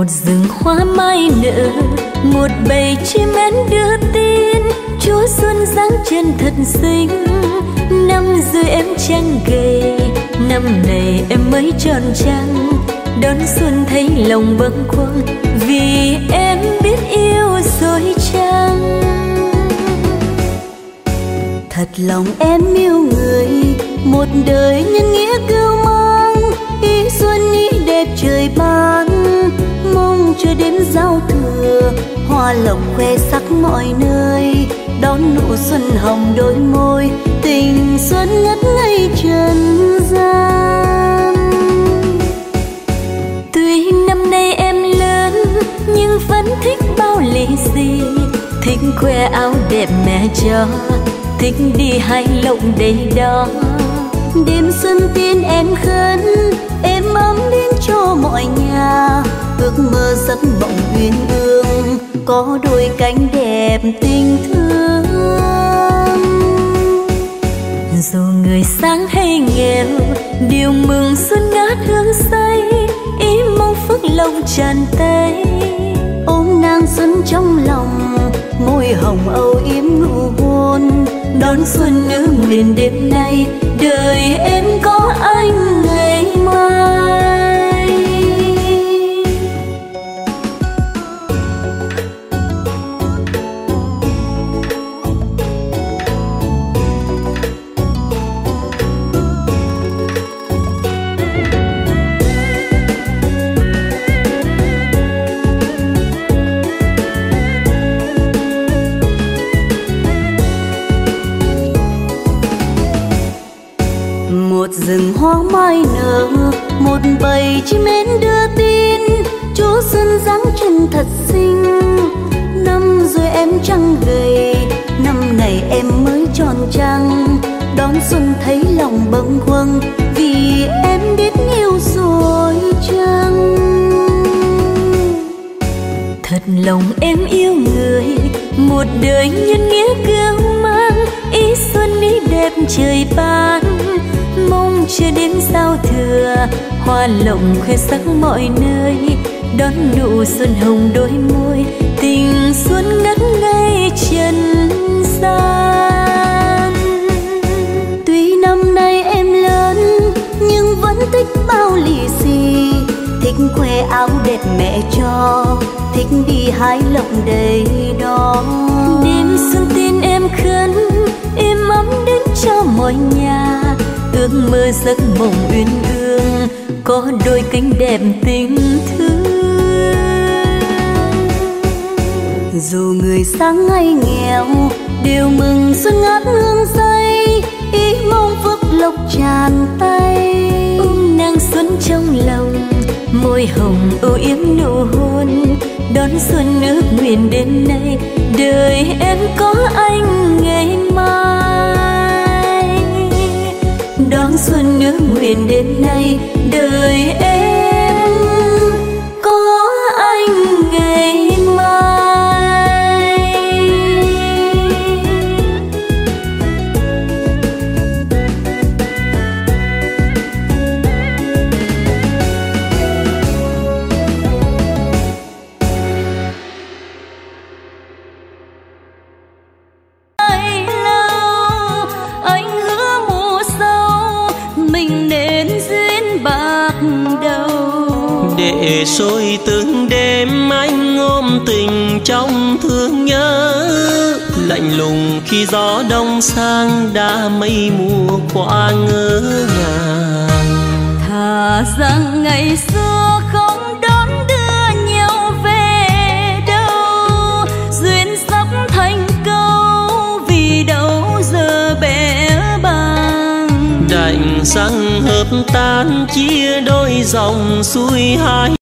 rừng hoa mai nở, một bầy chim én đưa tin. Chúa xuân dáng chân thật xinh, năm rồi em trang gầy, năm này em mới tròn trăng. Đón xuân thấy lòng bâng khuâng, vì em biết yêu rồi chăng. Thật lòng em yêu người, một đời nhân nghĩa cưu mang. Ý xuân ý đẹp trời ban, mong cho đến giao thừa, hoa lộc khoe sắc mọi nơi. Đón nụ xuân hồng đôi môi, tình xuân ngất ngây trần gian. Tuy năm nay em lớn, nhưng vẫn thích bao lì xì. Thích khoe áo đẹp mẹ cho, thích đi hai lộng đầy đó. Đêm xuân tiên em khấn, em ấm đến cho mọi nhà. Ước mơ giấc mộng uyên ương, có đôi cánh đẹp tình thương. Dù người sáng hay nghèo, điều mừng xuân ngát hương say. Ý mong phước lộc tràn tay, ôm nàng xuân trong lòng, môi hồng âu yếm nụ hôn. Đón xuân ước nguyện đêm nay, đời em có anh ngày mai. Một rừng hoa mai nở, một bầy chim én đưa tin. Chúa xuân dáng chân thật xinh, năm rồi em trăng gầy, năm này em mới tròn trăng. Đón xuân thấy lòng bâng khuâng, vì em biết yêu rồi chăng. Thật lòng em yêu người, một đời nhân nghĩa cưu mang. Ý xuân ý đẹp trời ban, mong cho đến giao thừa, hoa lộng khoe sắc mọi nơi. Đón nụ xuân hồng đôi môi, tình xuân ngất ngây trần gian. Tuy năm nay em lớn, nhưng vẫn thích bao lì xì. Thích khoe áo đẹp mẹ cho, thích đi hái lộng đầy đó. Đêm xuân tin em khấn, em ấm đến cho mọi nhà. Ước mơ giấc mộng uyên ương, có đôi cánh đẹp tình thương. Dù người sáng hay nghèo, đều mừng xuân ngát hương say. Ý mong phước lộc tràn tay, ôm nàng xuân trong lòng, môi hồng âu yếm nụ hôn. Đón xuân ước nguyện đêm nay, đời em có anh ngày mai. Đón xuân ước nguyện đêm nay, đời em có anh ngày mai. Để rồi từng đêm anh ôm tình trong thương nhớ, lạnh lùng khi gió đông sang đã mây mùa qua ngỡ ngàng. Thà rằng ngày xưa không đón đưa nhau về đâu, duyên sắp thành câu vì đâu giờ bẽ bàng. Đành rằng hợp tan chia đôi dòng xuôi hai.